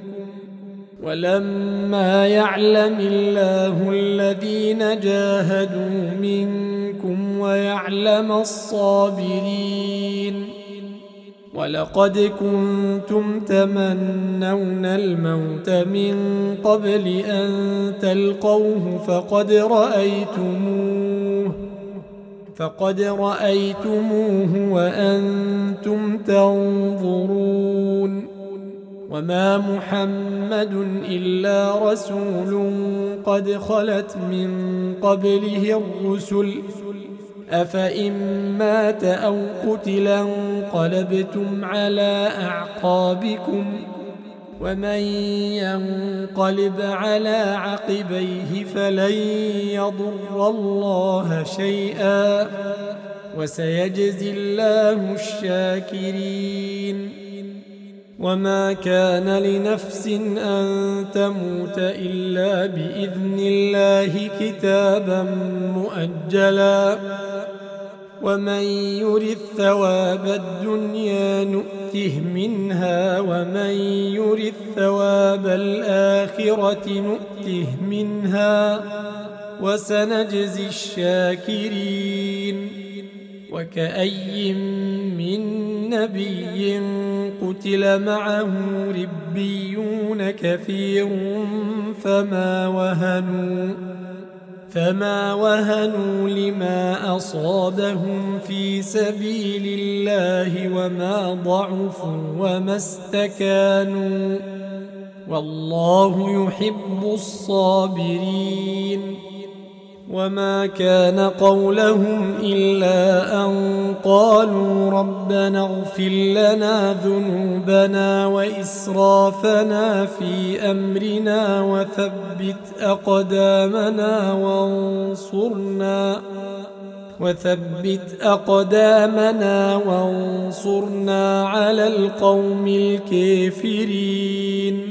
ولما يعلم الله الذين جاهدوا منكم ويعلم الصابرين. ولقد كنتم تمنون الموت من قبل أن تلقوه فقد رأيتموه فقد رأيتموه وأنتم تنظرون. وما محمد إلا رسول قد خلت من قبله الرسل أفإن مات أو قتل انقلبتم على أعقابكم ومن ينقلب على عقبيه فلن يضر الله شيئا وسيجزي الله الشاكرين. وما كان لنفس أن تموت إلا بإذن الله كتابا مؤجلا ومن يرد ثواب الدنيا نؤته منها ومن يرد ثواب الآخرة نؤته منها وسنجزي الشاكرين. وكأي من نبي قتل معه ربيون كثير فما وهنوا فما وهنوا لما أصابهم في سبيل الله وما ضعفوا وما استكانوا والله يحب الصابرين. وما كان قولهم إلا أن قالوا ربنا اغفر لنا ذنوبنا وإسرافنا في أمرنا وثبت أقدامنا وانصرنا وثبت أقدامنا وانصرنا على القوم الكافرين.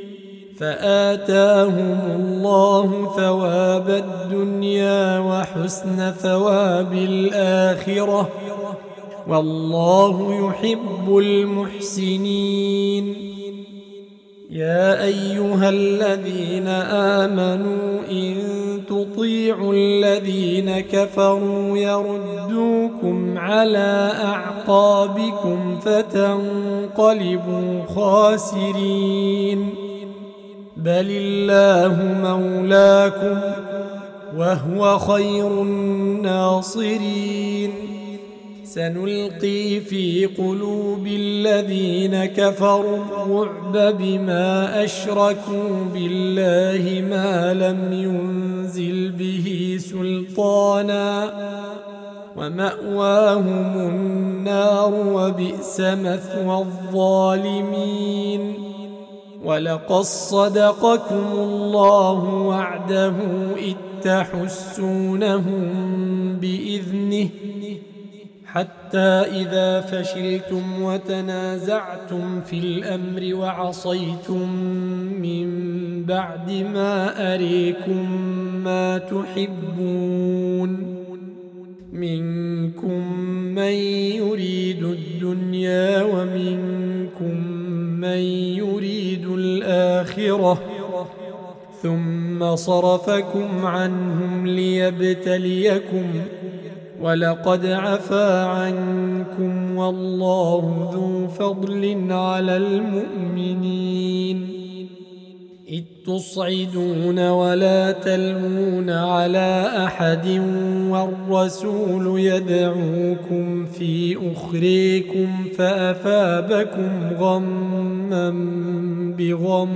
فآتاهم الله ثواب الدنيا وحسن ثواب الآخرة والله يحب المحسنين. يا أيها الذين آمنوا إن تطيعوا الذين كفروا يردوكم على أعقابكم فتنقلبوا خاسرين. بل الله مولاكم وهو خير الناصرين. سنلقي في قلوب الذين كفروا الرعب بما أشركوا بالله ما لم ينزل به سلطانا ومأواهم النار وبئس مثوى الظالمين. ولقد صدقكم الله وعده إذ تحسونهم بإذنه حتى إذا فشلتم وتنازعتم في الأمر وعصيتم من بعد ما أريكم ما تحبون منكم من يريد الدنيا ومنكم من يريد الآخرة ثم صرفكم عنهم ليبتليكم ولقد عفا عنكم والله ذو فضل على المؤمنين. إذ تصعدون ولا تلوون على أحد والرسول يدعوكم في أخريكم فأثابكم غما بغم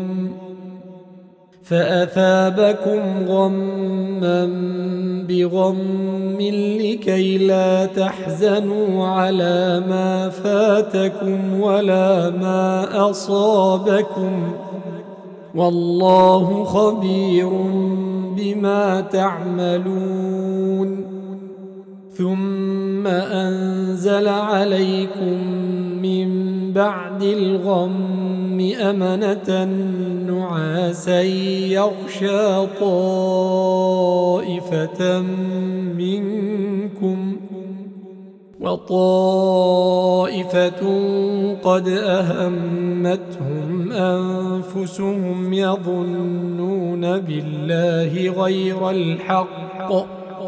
فأثابكم غما بغم لكي لا تحزنوا على ما فاتكم ولا ما أصابكم والله خبير بما تعملون. ثم أنزل عليكم من بعد الغم أمنة نعاسا يغشى طائفة منكم وطائفة قد أهمتهم أنفسهم يظنون بالله غير الحق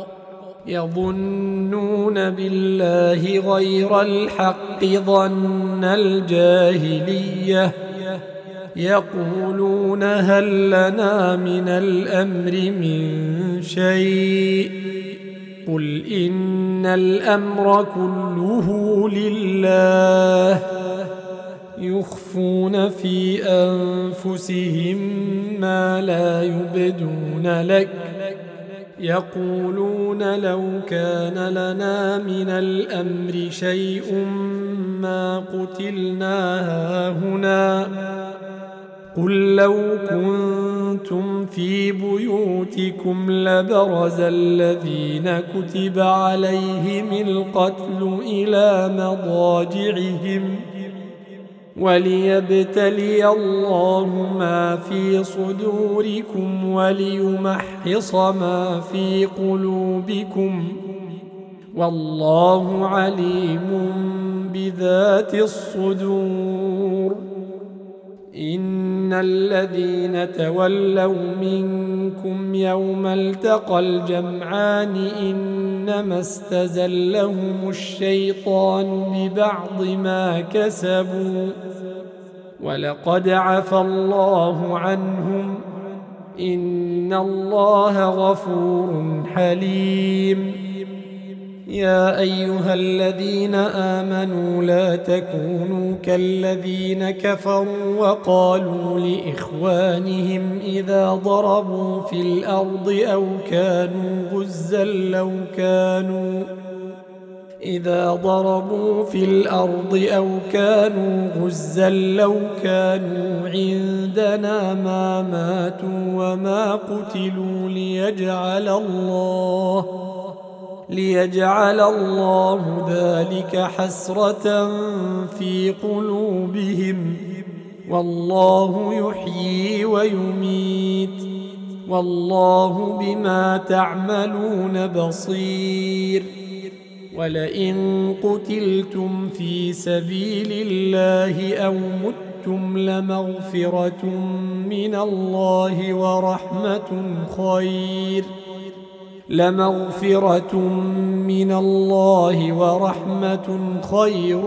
يظنون بالله غير الحق ظن الجاهلية يقولون هل لنا من الأمر من شيء قل إن الأمر كله لله يخفون في أنفسهم ما لا يبدون لك يقولون لو كان لنا من الأمر شيء ما قتلنا هاهنا قل لو كنتم في بيوتكم لبرز الذين كتب عليهم القتل إلى مضاجعهم وليبتلي الله ما في صدوركم وليمحص ما في قلوبكم والله عليم بذات الصدور. إن الذين تولوا منكم يوم التقى الجمعان إنما استزلهم الشيطان ببعض ما كسبوا ولقد عفى الله عنهم إن الله غفور حليم. يا أيها الذين آمنوا لا تكونوا كالذين كفروا وقالوا لإخوانهم إذا ضربوا في الأرض أو كانوا غزا لو كانوا إذا ضربوا في الأرض أو كانوا غزا لو كانوا عندنا ما ماتوا وما قتلوا ليجعل الله ليجعل الله ذلك حسرة في قلوبهم والله يحيي ويميت والله بما تعملون بصير. ولئن قتلتم في سبيل الله أو متم لمغفرة من الله ورحمة خير لمغفرة من الله ورحمة خير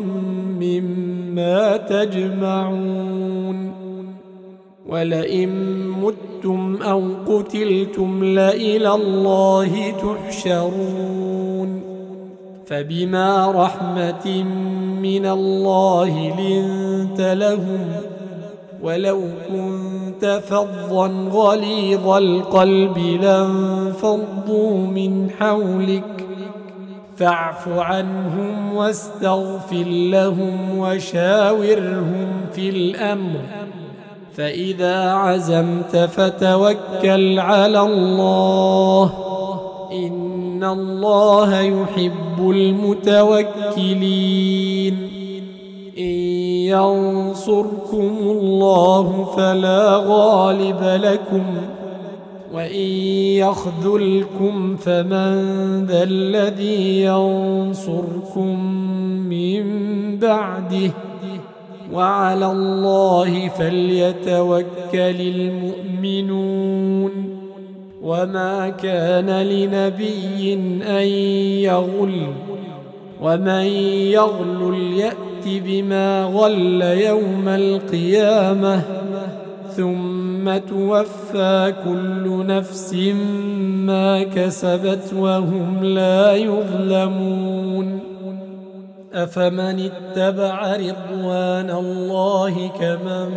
مما تجمعون. ولئن متم أو قتلتم لإلى الله تحشرون. فبما رحمة من الله لنت لهم ولو كنت فظا غليظ القلب لانفضوا من حولك فاعف عنهم واستغفر لهم وشاورهم في الأمر فإذا عزمت فتوكل على الله إن الله يحب المتوكلين. إن ينصركم الله فلا غالب لكم وإن يخذلكم فمن ذا الذي ينصركم من بعده وعلى الله فليتوكل المؤمنون. وما كان لنبي أن يغل ومن يغل يأت بما غل يوم القيامة ثم توفى كل نفس ما كسبت وهم لا يظلمون. أفمن اتبع رضوان الله كمن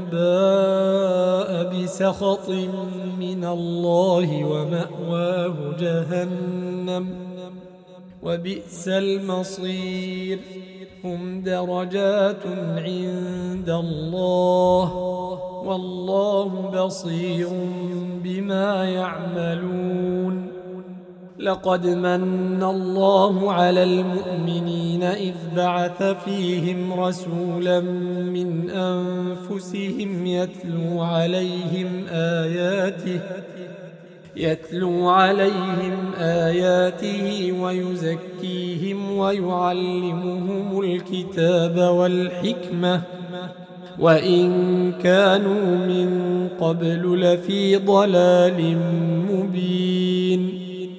باء بسخط من الله ومأواه جهنم وبئس المصير. هم درجات عند الله والله بصير بما يعملون. لقد من الله على المؤمنين إذ بعث فيهم رسولا من أنفسهم يتلو عليهم آياته يتلو عليهم آياته ويزكيهم ويعلمهم الكتاب والحكمة وإن كانوا من قبل لفي ضلال مبين.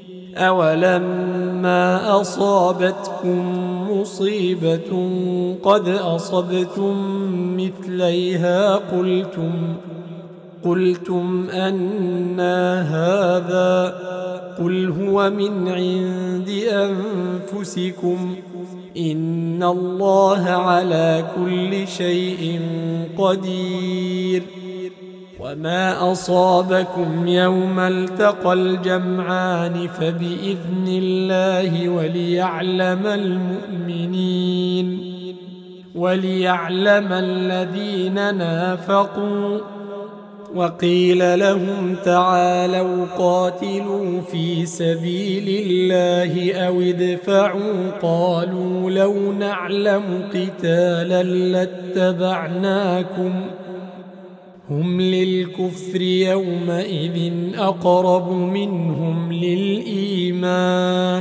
أولما أصابتكم مصيبة قد أصبتم مثليها قلتم قلتم أنى هذا قل هو من عند أنفسكم إن الله على كل شيء قدير. وما أصابكم يوم التقى الجمعان فبإذن الله وليعلم المؤمنين وليعلم الذين نافقوا. وقيل لهم تعالوا قاتلوا في سبيل الله أو ادفعوا قالوا لو نعلم قتالا لاتبعناكم هم للكفر يومئذ أقرب منهم للإيمان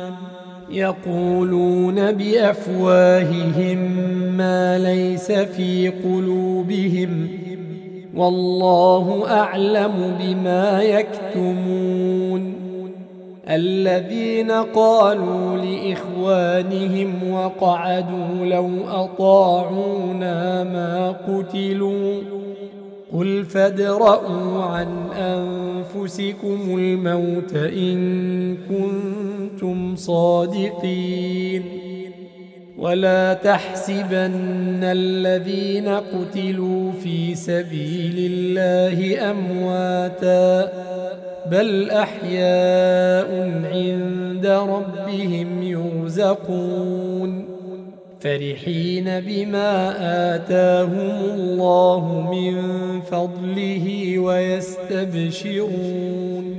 يقولون بأفواههم ما ليس في قلوبهم والله أعلم بما يكتمون. الذين قالوا لإخوانهم وقعدوا لو أطاعونا ما قتلوا قل فادرءوا عن أنفسكم الموت إن كنتم صادقين ولا تحسبن الذين قتلوا في سبيل الله أمواتا بل أحياء عند ربهم يرزقون فرحين بما آتاهم الله من فضله ويستبشرون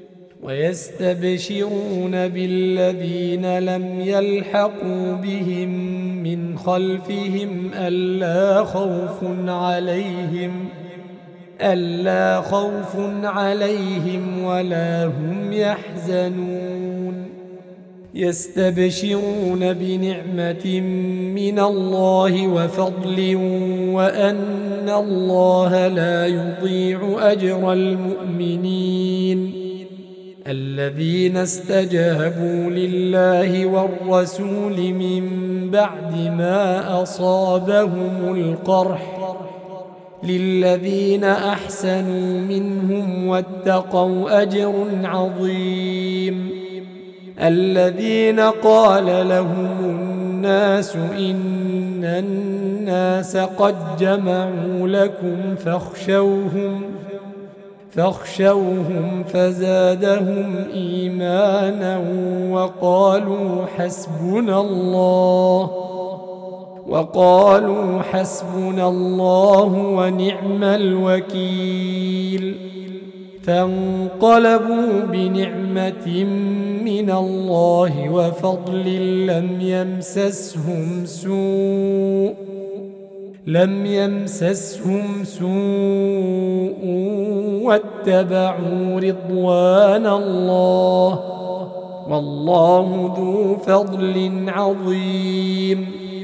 ويستبشرون بالذين لم يلحقوا بهم من خلفهم ألا خوف عليهم ألا خوف عليهم ولا هم يحزنون يستبشرون بنعمة من الله وفضل وأن الله لا يضيع أجر المؤمنين الذين استجابوا لله والرسول من بعد ما أصابهم القرح للذين أحسنوا منهم واتقوا أجر عظيم الذين قال لهم الناس إن الناس قد جمعوا لكم فاخشوهم فاخشوهم فزادهم إيمانا وقالوا حسبنا الله وقالوا حسبنا الله ونعم الوكيل فانقلبوا بنعمة من الله وفضل لم يمسسهم سوء لم يمسسهم سوء واتبعوا رضوان الله والله ذو فضل عظيم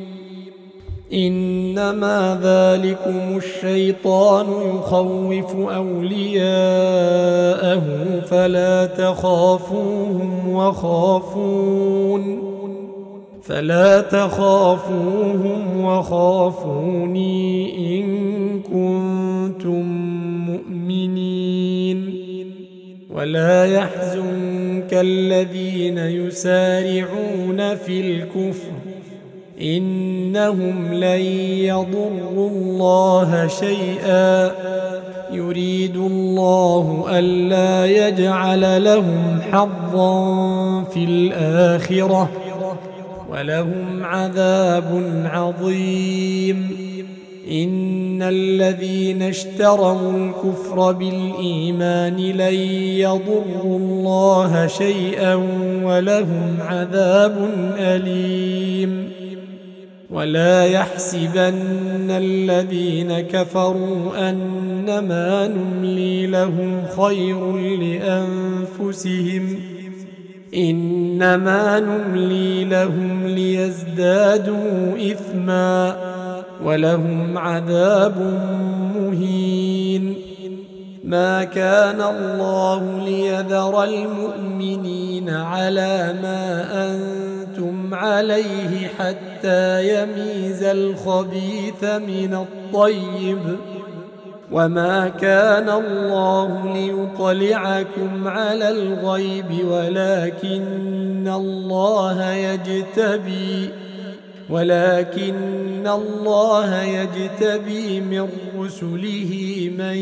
إنما ذلكم الشيطان يخوف أولياءه فلا تخافوهم وخافون فلا تخافوهم وخافوني إن كنتم مؤمنين ولا يحزنك الذين يسارعون في الكفر إنهم لن يضروا الله شيئا يريد الله ألا يجعل لهم حظا في الآخرة ولهم عذاب عظيم إن الذين اشتروا الكفر بالإيمان لن يضروا الله شيئا ولهم عذاب أليم ولا يحسبن الذين كفروا أنما نملي لهم خير لأنفسهم إنما نملي لهم ليزدادوا إثما ولهم عذاب مهين ما كان الله ليذر المؤمنين على ما أنتم عليه حتى يميز الخبيث من الطيب وما كان الله ليطلعكم على الغيب ولكن الله يجتبي ولكن الله يجتبي من رسله من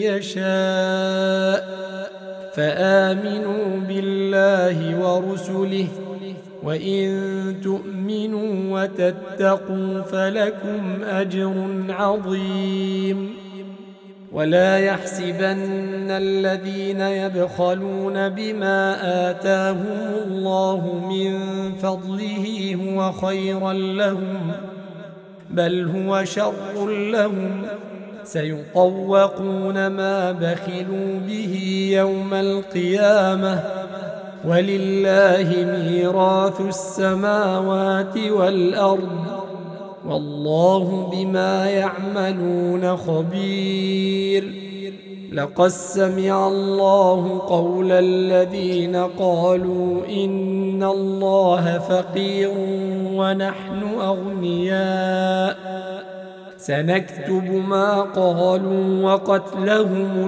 يشاء فآمنوا بالله ورسله وإن تؤمنوا وتتقوا فلكم أجر عظيم ولا يحسبن الذين يبخلون بما آتاهم الله من فضله هو خيرا لهم بل هو شر لهم سيطوقون ما بخلوا به يوم القيامة ولله ميراث السماوات والأرض والله بما يعملون خبير لقد سمع الله قول الذين قالوا إن الله فقير ونحن أغنياء سنكتب ما قالوا وقتلهم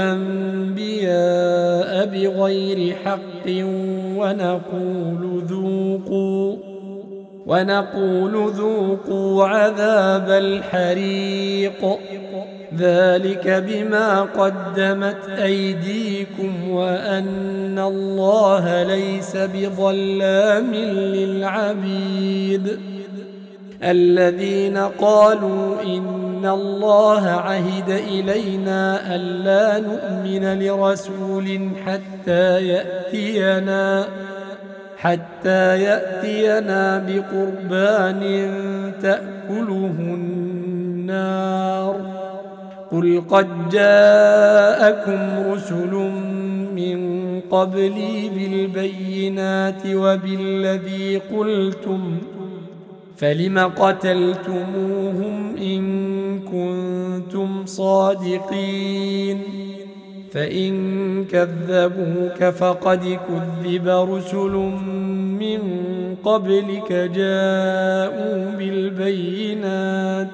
الأنبياء بغير حق ونقول ذوقوا ونقول ذوقوا عذاب الحريق ذلك بما قدمت أيديكم وأن الله ليس بظلام للعبيد الذين قالوا إن الله عهد إلينا ألا نؤمن لرسول حتى يأتينا حتى يأتينا بقربان تأكله النار قل قد جاءكم رسل من قبلي بالبينات وبالذي قلتم فلم قتلتموهم إن كنتم صادقين فإن كذبوك فقد كذب رسل من قبلك جاءوا بالبينات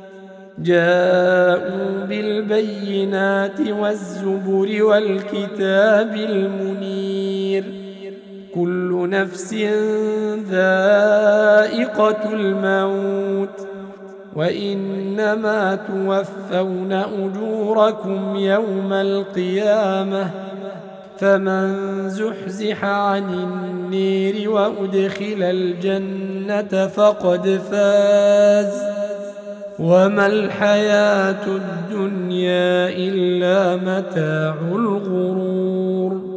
جاءوا بالبينات والزبر والكتاب المنير كل نفس ذائقة الموت وإنما توفون أجوركم يوم القيامة فمن زحزح عن النير وأدخل الجنة فقد فاز وما الحياة الدنيا إلا متاع الغرور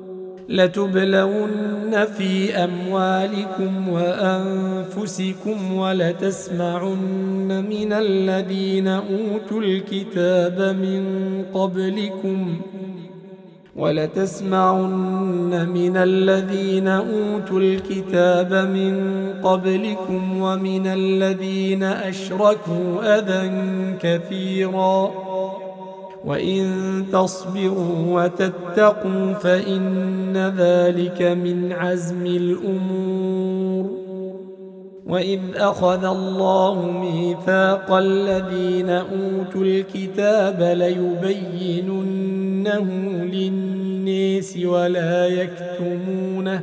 لتبلون في أموالكم وأنفسكم ولتسمعن من الذين أوتوا الكتاب من قبلكم ولتسمعن من الذين أوتوا الكتاب من قبلكم ومن الذين أشركوا أذى كثيرا وإن تصبروا وتتقوا فإن ذلك من عزم الأمور وإذ أخذ الله ميثاق الذين أوتوا الكتاب ليبيننه للناس ولا يكتمونه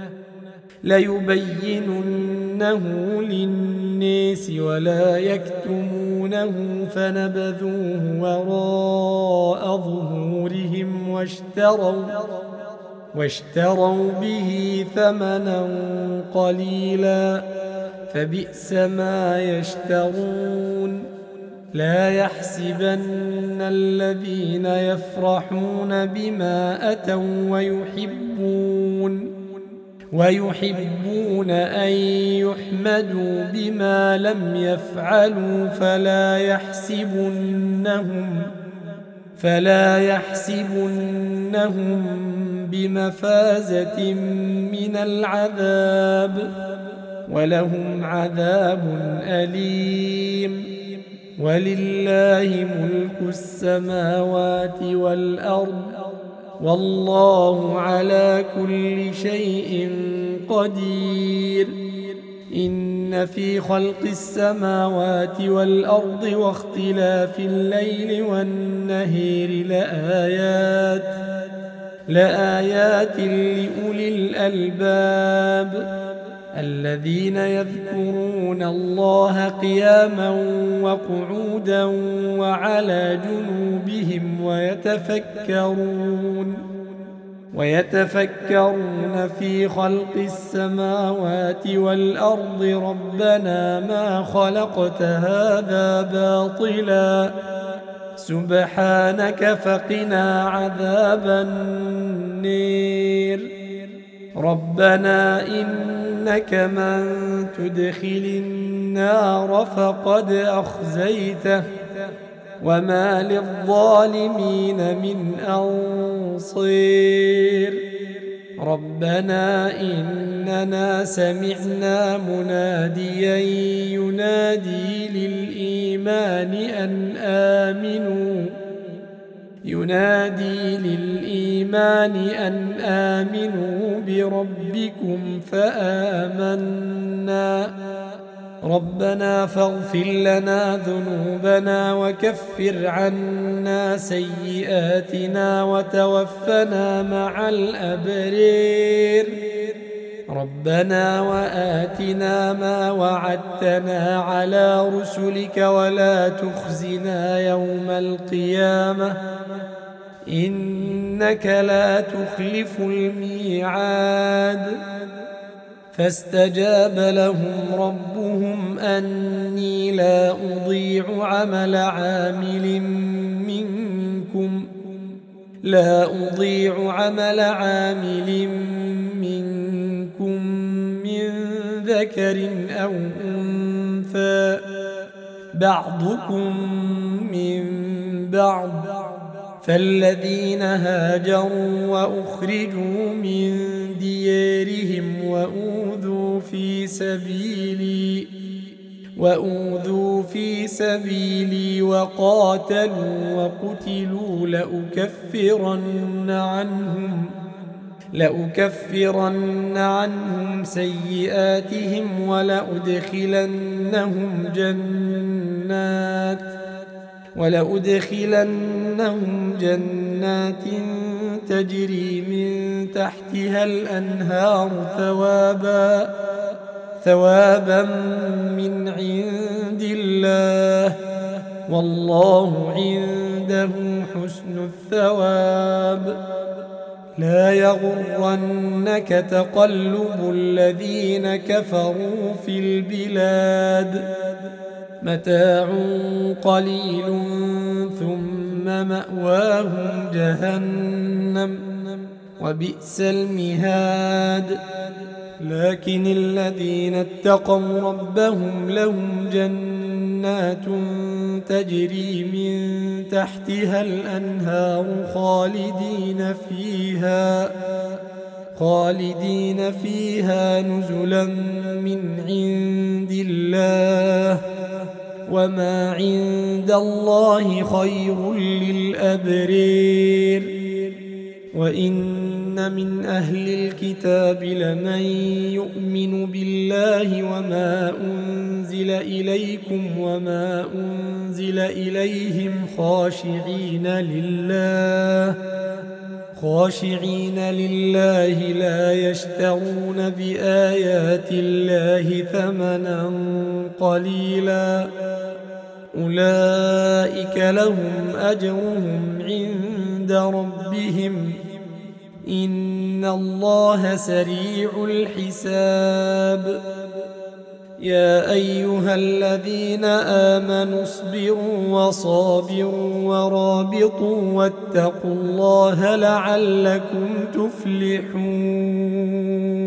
ليبيننه للناس ولا يكتمونه فنبذوه وراء ظهورهم واشتروا واشتروا به ثمنا قليلا فبئس ما يشترون لا يحسبن الذين يفرحون بما أتوا ويحبون ويحبون أن يحمدوا بما لم يفعلوا فلا يحسبنهم فلا يحسبنهم بمفازة من العذاب ولهم عذاب أليم ولله ملك السماوات والأرض والله على كل شيء قدير إن في خلق السماوات والأرض واختلاف الليل والنهار لآيات لآيات لأولي الألباب الذين يذكرون الله قياما وقعودا وعلى جنوبهم ويتفكرون ويتفكرون في خلق السماوات والأرض ربنا ما خلقت هذا باطلا سبحانك فقنا عذاب النير ربنا إنك من تدخل النار فقد أخزيته وما للظالمين من أنصير ربنا إننا سمعنا مناديا ينادي للإيمان أن آمنوا ينادي للإيمان أن آمنوا بربكم فآمنا ربنا فاغفر لنا ذنوبنا وكفر عنا سيئاتنا وتوفنا مع الأبرار ربنا وآتنا ما وعدتنا على رسلك ولا تخزنا يوم القيامة إنك لا تخلف الميعاد فاستجاب لهم ربهم أني لا أضيع عمل عامل منكم لا أضيع عمل عامل منكم من ذكر أو أنثى بعضكم من بعض فالذين هاجروا وأخرجوا من ديارهم وأوذوا في سبيلي وأوذوا في سبيلي وقاتلوا وقتلوا لأكفرن عنهم لأكفرن عنهم سيئاتهم ولأدخلنهم جنات ولأدخلنهم جنات تجري من تحتها الأنهار ثوابا ثوابا من عند الله والله عنده حسن الثواب لا يغرنك تقلب الذين كفروا في البلاد متاع قليل ثم مأواهم جهنم وبئس المهاد لكن الذين اتقوا ربهم لهم جنات تجري من تحتها الأنهار خالدين فيها خالدين فيها نزلا من عند الله وما عند الله خير للأبرار وإن من أهل الكتاب لمن يؤمن بالله وما أنزل إليكم وما أنزل إليهم خاشعين لله خاشعين لله لا يشترون بآيات الله ثمنا قليلا أولئك لهم أجرهم عند ربهم إن الله سريع الحساب يا أيها الذين آمنوا اصبروا وصابروا ورابطوا واتقوا الله لعلكم تفلحون